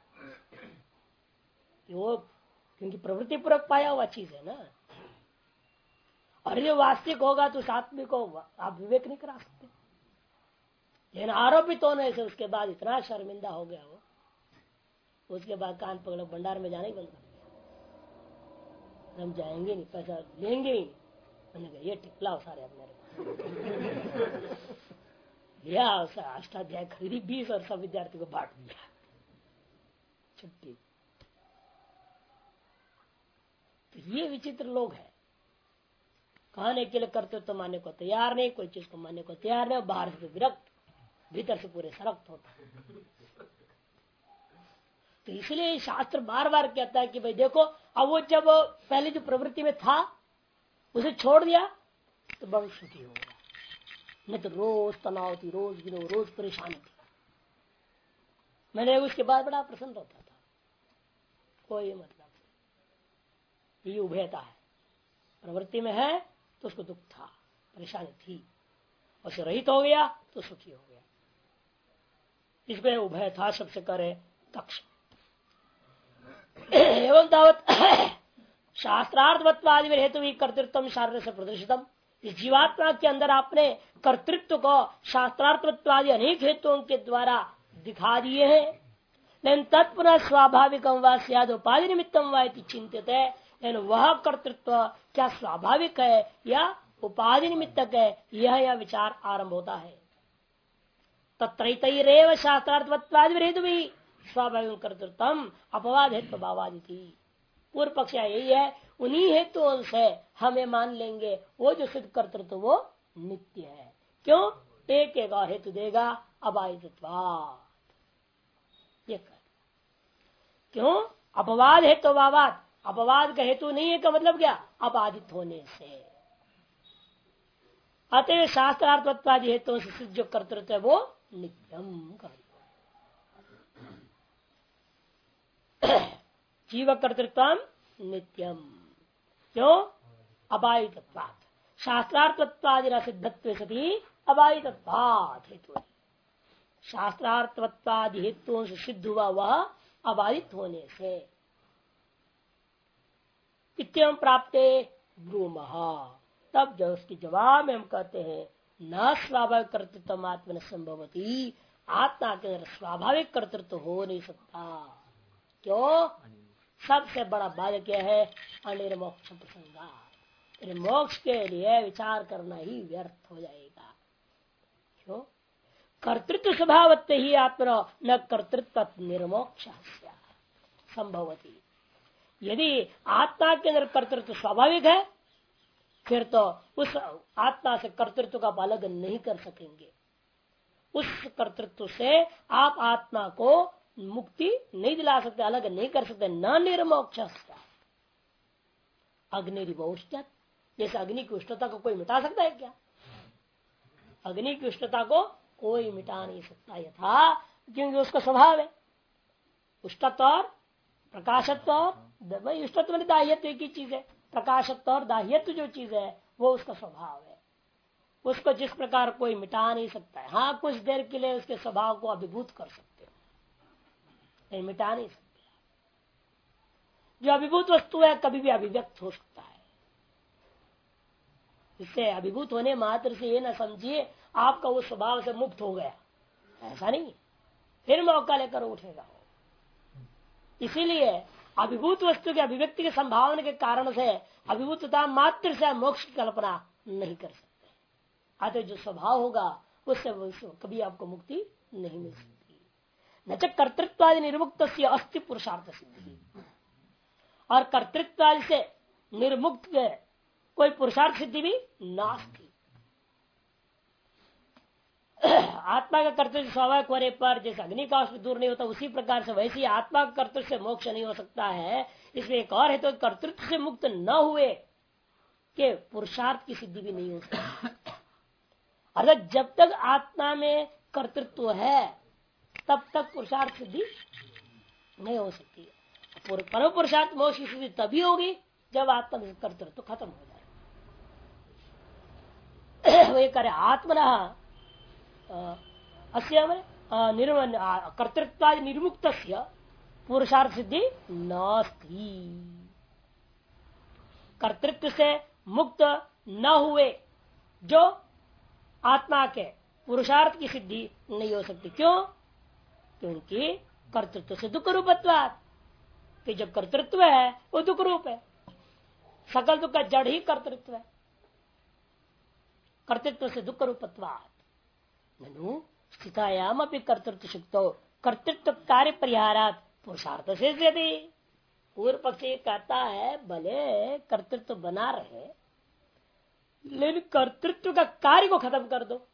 वो क्योंकि प्रवृत्ति पूर्वक पाया हुआ चीज है ना, और ये वास्तविक होगा तो उस आत्मी को आप विवेक नहीं करा सकते। लेकिन आरोपित होने से उसके बाद इतना शर्मिंदा हो गया वो, उसके बाद कान पकड़ भंडार में जाना ही बंद कर दिया, हम जाएंगे नहीं, पैसा लेंगे ही। मैंने कहा ये टिकलाओ सारे अपने लिया, अष्टाध्याय खरीदी 20 और सब विद्यार्थी को बांट दिया, छुट्टी। तो ये विचित्र लोग हैं, कहने के लिए कर्तव्य तो मानने को तैयार नहीं, कोई चीज को मानने को तैयार नहीं, बाहर से विरक्त, भीतर से पूरे सरक्त होता। तो इसलिए शास्त्र बार बार कहता है कि भाई देखो, अब वो जब पहले जो प्रवृत्ति में था उसे छोड़ दिया तो बड़ी सुखी हो गया, नहीं तो रोज तनाव थी, रोज गिनो, रोज परेशानी थी। मैंने उसके बाद बड़ा प्रसन्न होता था, कोई मतलब ये उभयता है। प्रवृत्ति में है तो उसको दुख था, परेशानी थी, उसे रहित हो गया तो सुखी हो गया। इसमें उभय था सबसे करे कक्ष। एवं तावत शास्त्रार्थवत्वादि में हेतु कर्तृत्व शास्त्र से प्रदर्शितम। इस जीवात्मा के अंदर आपने कर्तृत्व को शास्त्रार्थवत्वादि अनेक हेतुओं के द्वारा दिखा दिए हैं। लेकिन तत्पुनः स्वाभाविक वाद उपाधि निमित्तम वा चिंतित है। लेकिन वह कर्तृत्व क्या स्वाभाविक है या उपाधि निमित्तक है, यह विचार आरंभ होता है। तत्रैतैरेव शास्त्रार्थवत्वादि हेतु भी स्वाभाविक कर्तृत्व अपवाद हेतु भावादि। पूर्व पक्ष यही है, उन्हीं हेतुओं से हमें मान लेंगे वो जो सिद्ध कर्तृत्व वो नित्य है। क्यों? एक एक और हेतु देगा अबाधित्वात्। ये क्यों? अपवाद हेतु भावाद। अपवाद का हेतु नहीं है का मतलब क्या? अबाधित होने से। अतः शास्त्रार्थवत्वादि हेतुओं से सिद्ध जो कर्तृत्व है वो नित्यम कर। जीव कर्तृत्व नित्यम। क्यों? अबाधितत्वात्। शास्त्रार्थवत्वादि सिद्धत्व सती अबाधितत्वात् हेतु। शास्त्रार्थवत्वादि हेतुओं से सिद्ध हुआ वह अबाधित होने से। इत्यं प्राप्ते ब्रूमः। तब जब उसकी जवाब में हम कहते हैं न स्वाभाविक कर्तृत्व आत्मन संभवती। आत्मा के अंदर स्वाभाविक कर्तृत्व हो नहीं सकता। क्यों? सबसे बड़ा बाधक क्या है? अनिर्मोक्ष प्रसंगा। मोक्ष के लिए विचार करना ही व्यर्थ हो जाएगा। क्यों? कर्तृत्व स्वभावत्व ही आत्मा न कर्तृत्व निर्मोक्ष संभवती। यदि आत्मा के अंदर कर्तृत्व स्वाभाविक है फिर तो उस आत्मा से कर्तृत्व का अलग नहीं कर सकेंगे। उस कर्तृत्व से आप आत्मा को मुक्ति नहीं दिला सकते, अलग नहीं कर सकते। न निर्मोक्ष। अग्निरिवोष्ट। जैसे अग्नि की उष्णता को कोई मिटा सकता है क्या? अग्नि की उष्णता को कोई मिटा नहीं सकता यथा, क्योंकि उसका स्वभाव है। उष्णत्व और प्रकाशत्व और उष्णत्व दाह्यत्व एक ही चीज है। प्रकाशत्व और दाह्यत्व जो चीज है वो उसका स्वभाव है। उसको जिस प्रकार कोई मिटा नहीं सकता है। हाँ, कुछ देर के लिए उसके स्वभाव को अभिभूत कर सकते हो, नहीं मिटा नहीं सकते। जो अभिभूत वस्तु है कभी भी अभिव्यक्त हो सकता है। इससे अभिभूत होने मात्र से ये ना समझिए आपका उस स्वभाव से मुक्त हो गया, ऐसा नहीं। फिर मौका लेकर उठेगा। इसीलिए अभिभूत वस्तु के अभिव्यक्ति के संभावना के कारण से अभिभूतता मात्र से मोक्ष की कल्पना नहीं कर सकते। अतः जो स्वभाव होगा उससे कभी आपको मुक्ति नहीं मिल सकती। न च कर्तृत्वादि निर्मुक्त अस्ति पुरुषार्थ सिद्धि। और कर्तृत्वादि से निर्मुक्त के कोई पुरुषार्थ सिद्धि भी नास्ति। आत्मा का कर्तृत्व स्वाभाविक होने पर जैसे अग्नि का दूर नहीं होता उसी प्रकार से वैसे ही आत्मा का कर्तृत्व से मोक्ष नहीं हो सकता है। इसमें एक और है तो कर्तृत्व से मुक्त न हुए कि पुरुषार्थ की सिद्धि भी नहीं हो सकती। अर्थात जब तक आत्मा में कर्तृत्व है तब तक पुरुषार्थ सिद्धि नहीं हो सकती। परम पुरुषार्थ मोक्ष की सिद्धि तभी होगी जब आत्मा में कर्तृत्व खत्म हो जाए। वो ये करे आत्मना कर्तृत्वादि निर्मुक्त पुरुषार्थ सिद्धि नास्ति। कर्तृत्व से मुक्त न हुए जो आत्मा के पुरुषार्थ की सिद्धि नहीं हो सकती। क्यों? क्योंकि कर्तृत्व से दुख रूपत्वात्। कि जो कर्तृत्व है वो दुख रूप है। सकल दुख का जड़ ही कर्तृत्व है। कर्तृत्व से दुख रूपत्वात् ननु स्थितायाम अपनी कर्तृत्व शुक्तो कर्तृत्व कार्य परिहारात पुरुषार्थ से यदि। पूर्व पक्ष कहता है भले कर्तृत्व बना रहे लेकिन कर्तृत्व का कार्य को खत्म कर दो।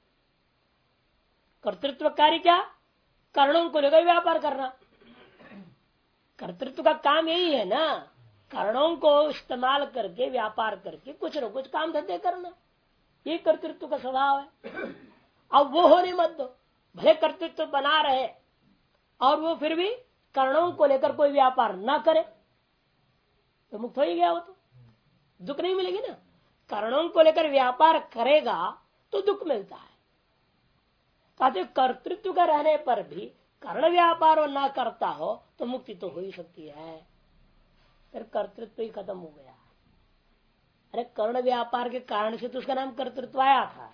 कर्तृत्व कार्य क्या? कारणों को लेकर व्यापार करना। कर्तृत्व का काम यही है ना, कारणों को इस्तेमाल करके व्यापार करके कुछ न कुछ काम धंधे करना। ये कर्तृत्व का स्वभाव है। अब वो होने मत दो। भले कर्तृत्व बना रहे और वो फिर भी कारणों को लेकर कोई व्यापार न करे। तो मुक्त हो ही गया वो, तो दुख नहीं मिलेगी ना। कर्णों को लेकर व्यापार करेगा तो दुख मिलता है। कहते कर्तृत्व का रहने पर भी कर्ण व्यापार ना करता हो तो मुक्ति तो हो ही सकती है। फिर कर्तृत्व ही खत्म हो गया। अरे कर्ण व्यापार के कारण से तो उसका नाम कर्तृत्व आया था।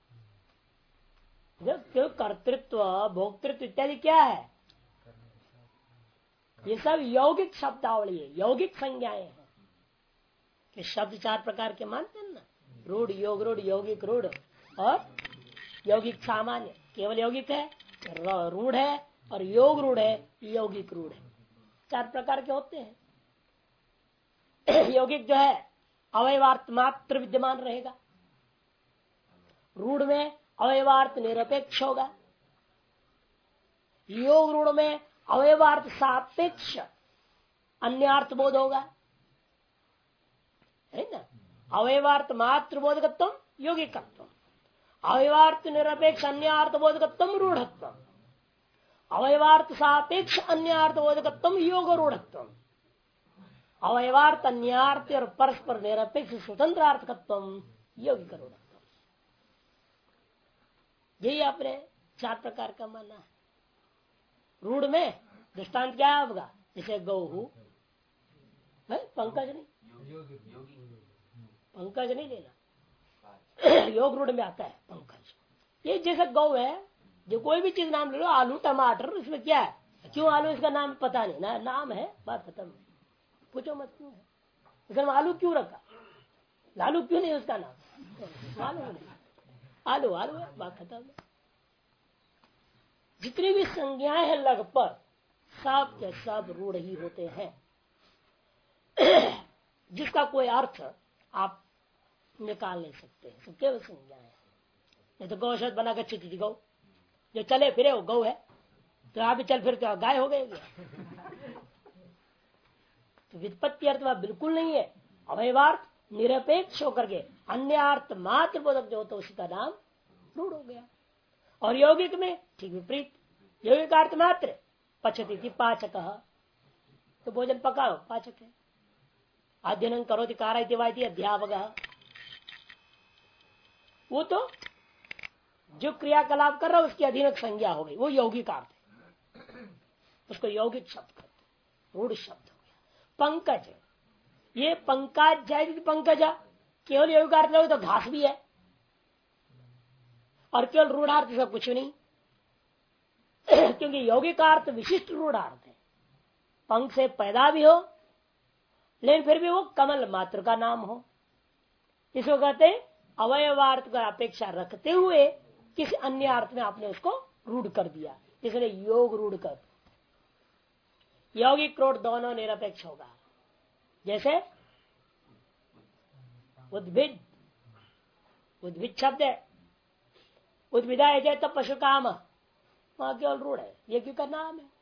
क्यों कर्तृत्व भोक्तृत्व इत्यादि क्या है, ये सब यौगिक शब्दावली है, यौगिक संज्ञाएं हैं। कि शब्द चार प्रकार के मानते हैं ना, रूढ़, योग रूढ़, यौगिक रूढ़ और यौगिक सामान्य। केवल यौगिक है, रूढ़ है, और योग रूढ़ है, यौगिक रूढ़ है। चार प्रकार के होते हैं। यौगिक जो है अवयवार्थ मात्र विद्यमान रहेगा, रूढ़ में अवयवार्थ निरपेक्ष होगा, योग रूढ़ में अवयवार्थ सापेक्ष अन्यार्थ बोध होगा, है ना। अवयवार्थ मात्र बोधकत्व यौगिकत्व, अवयवार्थ निरपेक्ष अन्यार्थ बोधकत्व रूढ़त्व, अवयवार्थ सापेक्ष अन्यार्थ बोधकत्व योग रूढ़त्व, अवयवार्थ अन्यार्थ और परस्पर निरपेक्ष स्वतंत्र अर्थकत्व यौगिक रूढ़त्व। यही आपने चार प्रकार का माना है। रूढ़ में दृष्टांत क्या है आपका, जैसे गौहू, पंकज नहीं, पंकज नहीं लेना, योग रूढ़ में आता है पंकज। ये जैसे गौ है, जो कोई भी चीज नाम ले लो, आलू टमाटर, इसमें क्या है, क्यों आलू इसका नाम पता नहीं ना, नाम है, बात खत्म। पूछो मत क्यों है इसका नाम, आलू क्यों रखा, लालू क्यों नहीं उसका नाम, मालूम नहीं, आलू आलू है, बात खत्म। जितनी भी संज्ञाएं हैं लगभग सब के सब रूढ़ ही होते हैं। जिसका कोई अर्थ आप निकाल नहीं सकते, सब केवल संज्ञाएं हैं। नहीं तो गौशत बनाकर चिति गौ, जो चले फिरे वो गौ है, तो आप भी चल फिर तो गाय हो गए। तो व्युत्पत्ति अर्थ बिल्कुल नहीं है, अवयवार्थ निरपेक्ष होकर के अन्य अर्थ मात्र बोधक जो होता है उसका नाम रूढ़ हो गया। और यौगिक में ठीक विपरीत, यौगिक अर्थ मात्र पचती थी पाचक, तो भोजन पकाओ पाचक है। अध्ययन करो कारवाई अध्यापक, वो तो जो क्रियाकलाप कर रहा है उसकी अधीन संज्ञा हो गई, वो यौगिक अर्थ है, उसको यौगिक शब्द करते, रूढ़ शब्द हो गया। पंकज, ये पंकज जाएगी, पंकजा केवल यौगिक अर्थ लोगे तो घास भी है, और केवल रूढ़ार्थ सब कुछ नहीं। क्योंकि यौगिकार्थ विशिष्ट रूढ़ार्थ है, पंख से पैदा भी हो लेकिन फिर भी वो कमल मात्र का नाम हो, इसको कहते अवयवार्थ का अपेक्षा रखते हुए किसी अन्य अर्थ में आपने उसको रूढ़ कर दिया, इसलिए योग रूढ़ कर। यौगिक क्रोध दोनों निरपेक्ष होगा। जैसे उद्भिद, उद्भिद शब्द है, उद्भिदा है तो पशु काम, वहां केवल रूढ़ है, यज्ञ का नाम है।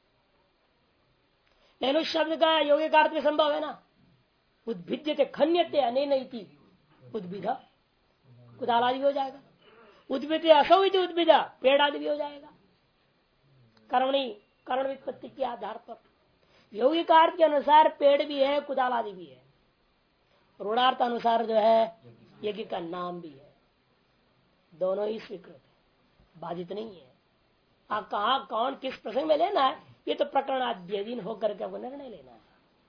लेकिन उस शब्द का यौगिक अर्थ में संभव है ना, उद्भिद्यते खन्यते अनेनैति उद्भिदा, कुदाल आदि भी हो जाएगा। उद्भिद असौ इति उद्भिदा, पेड़ आदि भी हो जाएगा। कर्मणी, कर्ण वित्पत्ति के आधार पर यौगिक अर्थ के अनुसार पेड़ भी है, कुदाल आदि भी है, रूढ़ार्थ अनुसार जो है यज्ञ का नाम भी है, दोनों ही स्वीकृत है, बाधित नहीं है। आप कहा कौन किस प्रसंग में लेना है, ये तो प्रकरण अध्ययन होकर के आपको निर्णय लेना है।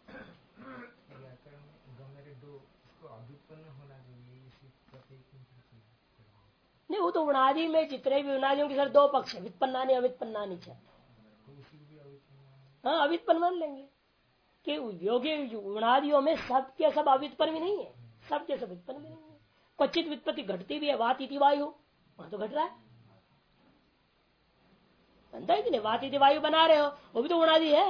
नहीं, वो तो उनादि में जितने भी उनादियों के सर दो पक्ष है, व्युत्पन्नानि अव्युत्पन्नानि च। हाँ, अव्युत्पन्न मान लेंगे कि योगी उनादियों में सब के सब अव्युत्पन्न भी नहीं है, सब के सब व्युत्पन्न भी नहीं है। क्वचित व्युत्पत्ति घटती भी है, वात इति वायु, वहां तो घट रहा है, बनता है कि नहीं। वात इति वायु बना रहे हो, वो भी तो उनादि है,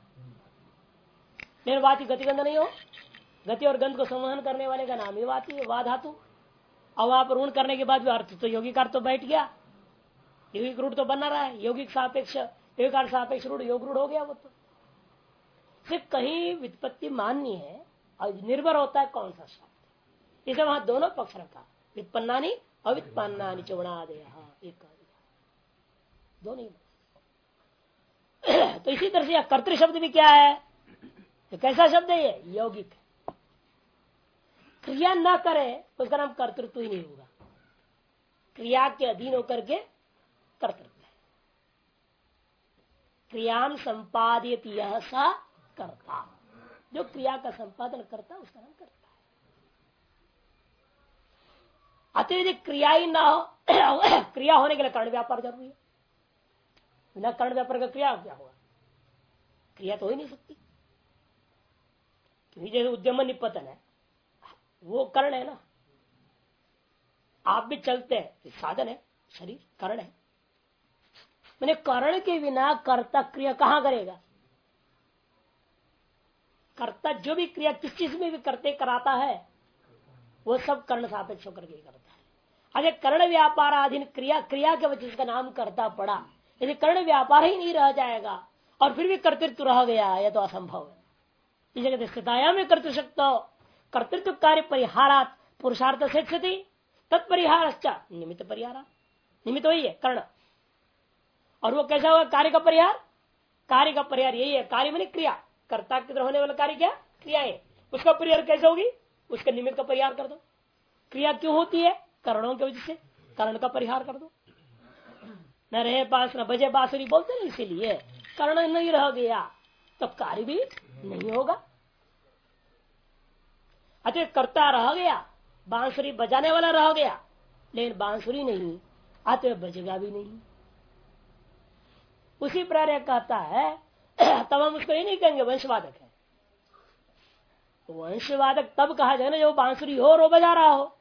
लेकिन वाति गतिगंध नहीं हो, गति और गंध को संवहन करने वाले का नाम ही वाति है, वा धातु। अब आप ऋण करने के बाद भी अर्थ तो यौगिक अर्थ तो बैठ गया, यौगिक रूढ़ तो बना रहा है, यौगिक सापेक्ष, यौगिक अर्थ सापेक्ष रूढ़ योग रूढ़ हो गया। वो तो सिर्फ कहीं व्युत्पत्ति माननी है और निर्भर होता है कौन सा शब्द, इसे वहां दोनों पक्ष रखा, व्युत्पन्नानि अव्युत्पन्नानि च उणादयः, एक दोनों। तो इसी तरह से कर्तृ शब्द भी क्या है, तो कैसा शब्द है ये? यौगिक। क्रिया न करे उसका नाम कर्तृत्व ही नहीं होगा। क्रिया के अधीन होकर के कर्तृत्व है। क्रियाम संपादित यह सा कर्ता, जो क्रिया का संपादन करता है उसका नाम कर्ता है। अतिरिक्त क्रिया ही ना हो क्रिया होने के लिए कर्ण व्यापार जरूरी है। बिना कर्ण व्यापार का क्रिया क्या होगा? क्रिया तो हो ही नहीं सकती। क्योंकि जैसे उद्यम निपतन है वो कर्ण है ना। आप भी चलते हैं, साधन है, शरीर कर्ण है। मैंने कर्ण के बिना कर्ता क्रिया कहां करेगा? कर्ता जो भी क्रिया किस चीज में भी करते कराता है वो सब कर्ण सापेक्ष होकर के करता है। अगर कर्ण व्यापार अधीन क्रिया क्रिया के वजह से नाम करता पड़ा, यदि कर्ण व्यापार ही नहीं रह जाएगा और फिर भी कर्तृत्व रह गया, यह तो असंभव है। इस जगह स्थिताया में कर्तृत्व कार्य परिहारात पुरुषार्थ से तत्परिहार निमित्त परिहार। निमित्त वही है कर्ण। और वो कैसा होगा कार्य का परिहार? कार्य का परिहार यही है। कार्य माने क्रिया, कर्ता की तरह होने वाला कार्य क्या? क्रिया है। उसका परिहार कैसे होगी? उसके निमित्त का परिहार कर दो। क्रिया क्यों होती है? करणों की वजह से। कर्ण का परिहार कर दो। न रहे पास न बजे बांसुरी बोलते ना, इसीलिए कर्ण नहीं रह गया तो कार्य भी नहीं होगा। अच्छा कर्ता रह गया, बांसुरी बजाने वाला रह गया, लेकिन बांसुरी नहीं, अतः बजेगा भी नहीं। उसी प्रकार कहता है तब हम उसको ये नहीं कहेंगे वंशवादक है। वंशवादक तब कहा जाए ना जो बांसुरी हो और वो बजा रहा हो।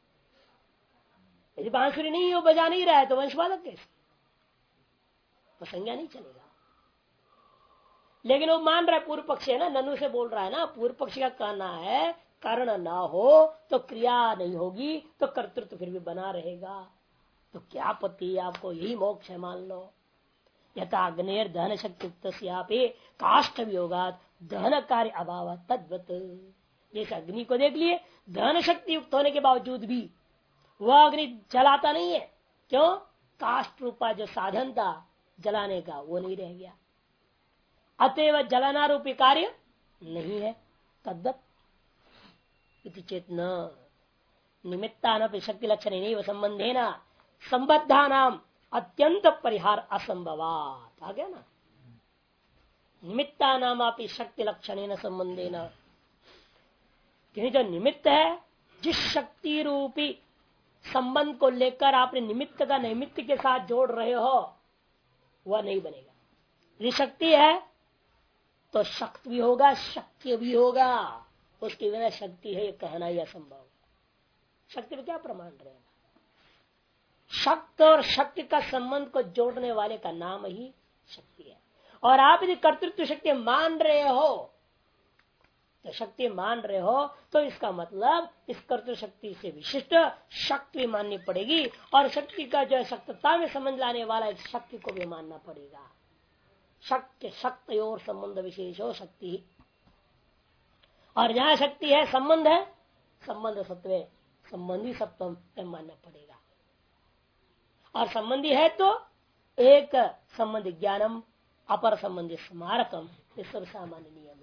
यदि बांसुरी नहीं हो, बजा नहीं रहा है, तो वंशवादक कैसे? तो संज्ञा नहीं चलेगा। लेकिन वो मान रहा है, पूर्व पक्षी है ना, ननु से बोल रहा है ना, पूर्व पक्षी का कहना है कारण ना हो तो क्रिया नहीं होगी तो कर्तृत्व फिर भी बना रहेगा। तो क्या पति आपको यही मोक्ष है मान लो। यथा अग्नेर दहन शक्ति काष्ठ वियोगात दहन कार्य अभाव तद्वत। जैसे अग्नि को देख लिए, दहन शक्ति युक्त होने के बावजूद भी वह अग्नि जलाता नहीं है। क्यों? काष्ठ रूपा जो साधन था जलाने का वो नहीं रह गया, अतएव जलाना रूपी कार्य नहीं है। तद्वत चेतन निमित्तान शक्ति लक्षण नहीं संबंधे न संबद्धा नाम अत्यंत परिहार असंभवात। आ गया ना। निमित्ता नाम आप शक्ति लक्षण न संबंधे न, क्योंकि जो निमित्त है, जिस शक्ति रूपी संबंध को लेकर आपने निमित्त का निमित्त के साथ जोड़ रहे हो वह नहीं बनेगा। यदि शक्ति है तो शक्ति भी होगा, शक्ति भी होगा। उसके बिना शक्ति है ये कहना ही असंभव। शक्ति में क्या प्रमाण रहेगा? शक्ति और शक्ति का संबंध को जोड़ने वाले का नाम ही शक्ति है। और आप यदि कर्तृत्व शक्ति मान रहे हो तो शक्ति मान रहे हो तो इसका मतलब इस कर्तृत्व शक्ति से विशिष्ट शक्ति माननी पड़ेगी। और शक्ति का जो शक्तता में समझ लाने वाला इस शक्ति को भी मानना पड़ेगा। शक्ति शक्ति और संबंध विशेष हो शक्ति। और जहां शक्ति है संबंध है, संबंध सत्व संबंधी सत्व मानना पड़ेगा। और संबंधी है तो एक संबंधी ज्ञानम अपर संबंधी स्मारकम, इस सब सामान्य नियम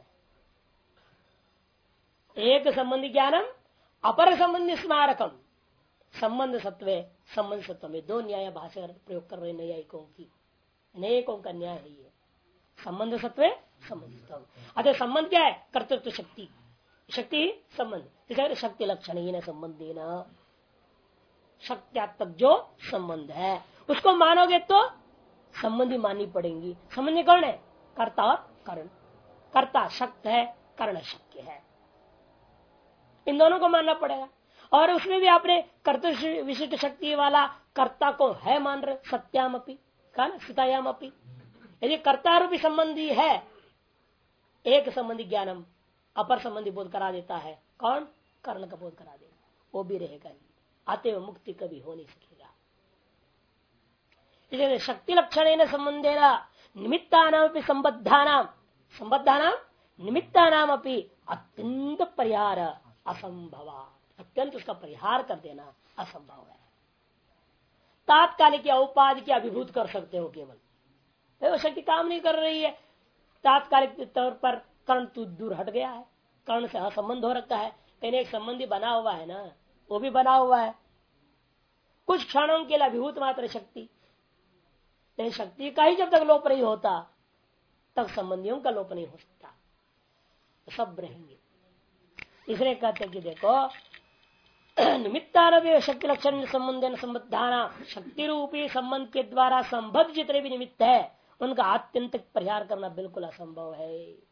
है। एक संबंधी ज्ञानम अपर संबंधी स्मारकम, संबंध सत्व संबंध सत्व में दो न्याय भाषा प्रयोग कर रहे न्यायिकों की। अनेकों का न्याय है ये संबंध सत्व संबंध। अतः संबंध क्या है? कर्तृत्व शक्ति, शक्ति संबंध। शक्ति लक्षण ही न संबंधी न, शक्त्यात्मक जो संबंध है उसको मानोगे तो संबंधी माननी पड़ेंगी। संबंधी कौन है? कर्ता और कर्ण। कर्ता शक्त है, कर्ण शक्य है, इन दोनों को मानना पड़ेगा। और उसमें भी आपने कर्तव्य विशिष्ट शक्ति वाला कर्ता को है मान रहे, सत्याम अपी कहा ना, सीतायाम अपी। यदि कर्ता रूपी संबंधी है, एक संबंधी ज्ञानम अपर संबंधी बोध करा देता है, कौन? कर्ण का बोध करा देगा, वो भी रहेगा ही। अतएव मुक्ति कभी हो नहीं सकेगा। इसलिए शक्ति लक्षण संबंधे निमित्ता नाम संबद्धा नाम निमित्ता नाम अत्यंत परिहार असंभव। अत्यंत उसका परिहार कर देना असंभव है। तात्कालिक या औपाधिक अभिभूत कर सकते हो केवल, वो शक्ति काम नहीं कर रही है। तात्कालिक तौर पर कर्ण तो दूर हट गया है, कर्ण से असंबंध हो रखा है, कहीं एक संबंधी बना हुआ है ना, वो भी बना हुआ है कुछ क्षणों के लिए अभिभूत मात्र शक्ति, लेकिन शक्ति का ही जब तक लोप नहीं होता तब संबंधियों का लोप नहीं हो सकता, तो सब रहेंगे। इसलिए कहते कि देखो निमित्तान शक्ति लक्षण संबंध संबद्धाना, शक्ति रूपी संबंध के द्वारा संबद्ध जितने भी निमित्त है उनका आत्यंतिक परिहार करना बिल्कुल असंभव है।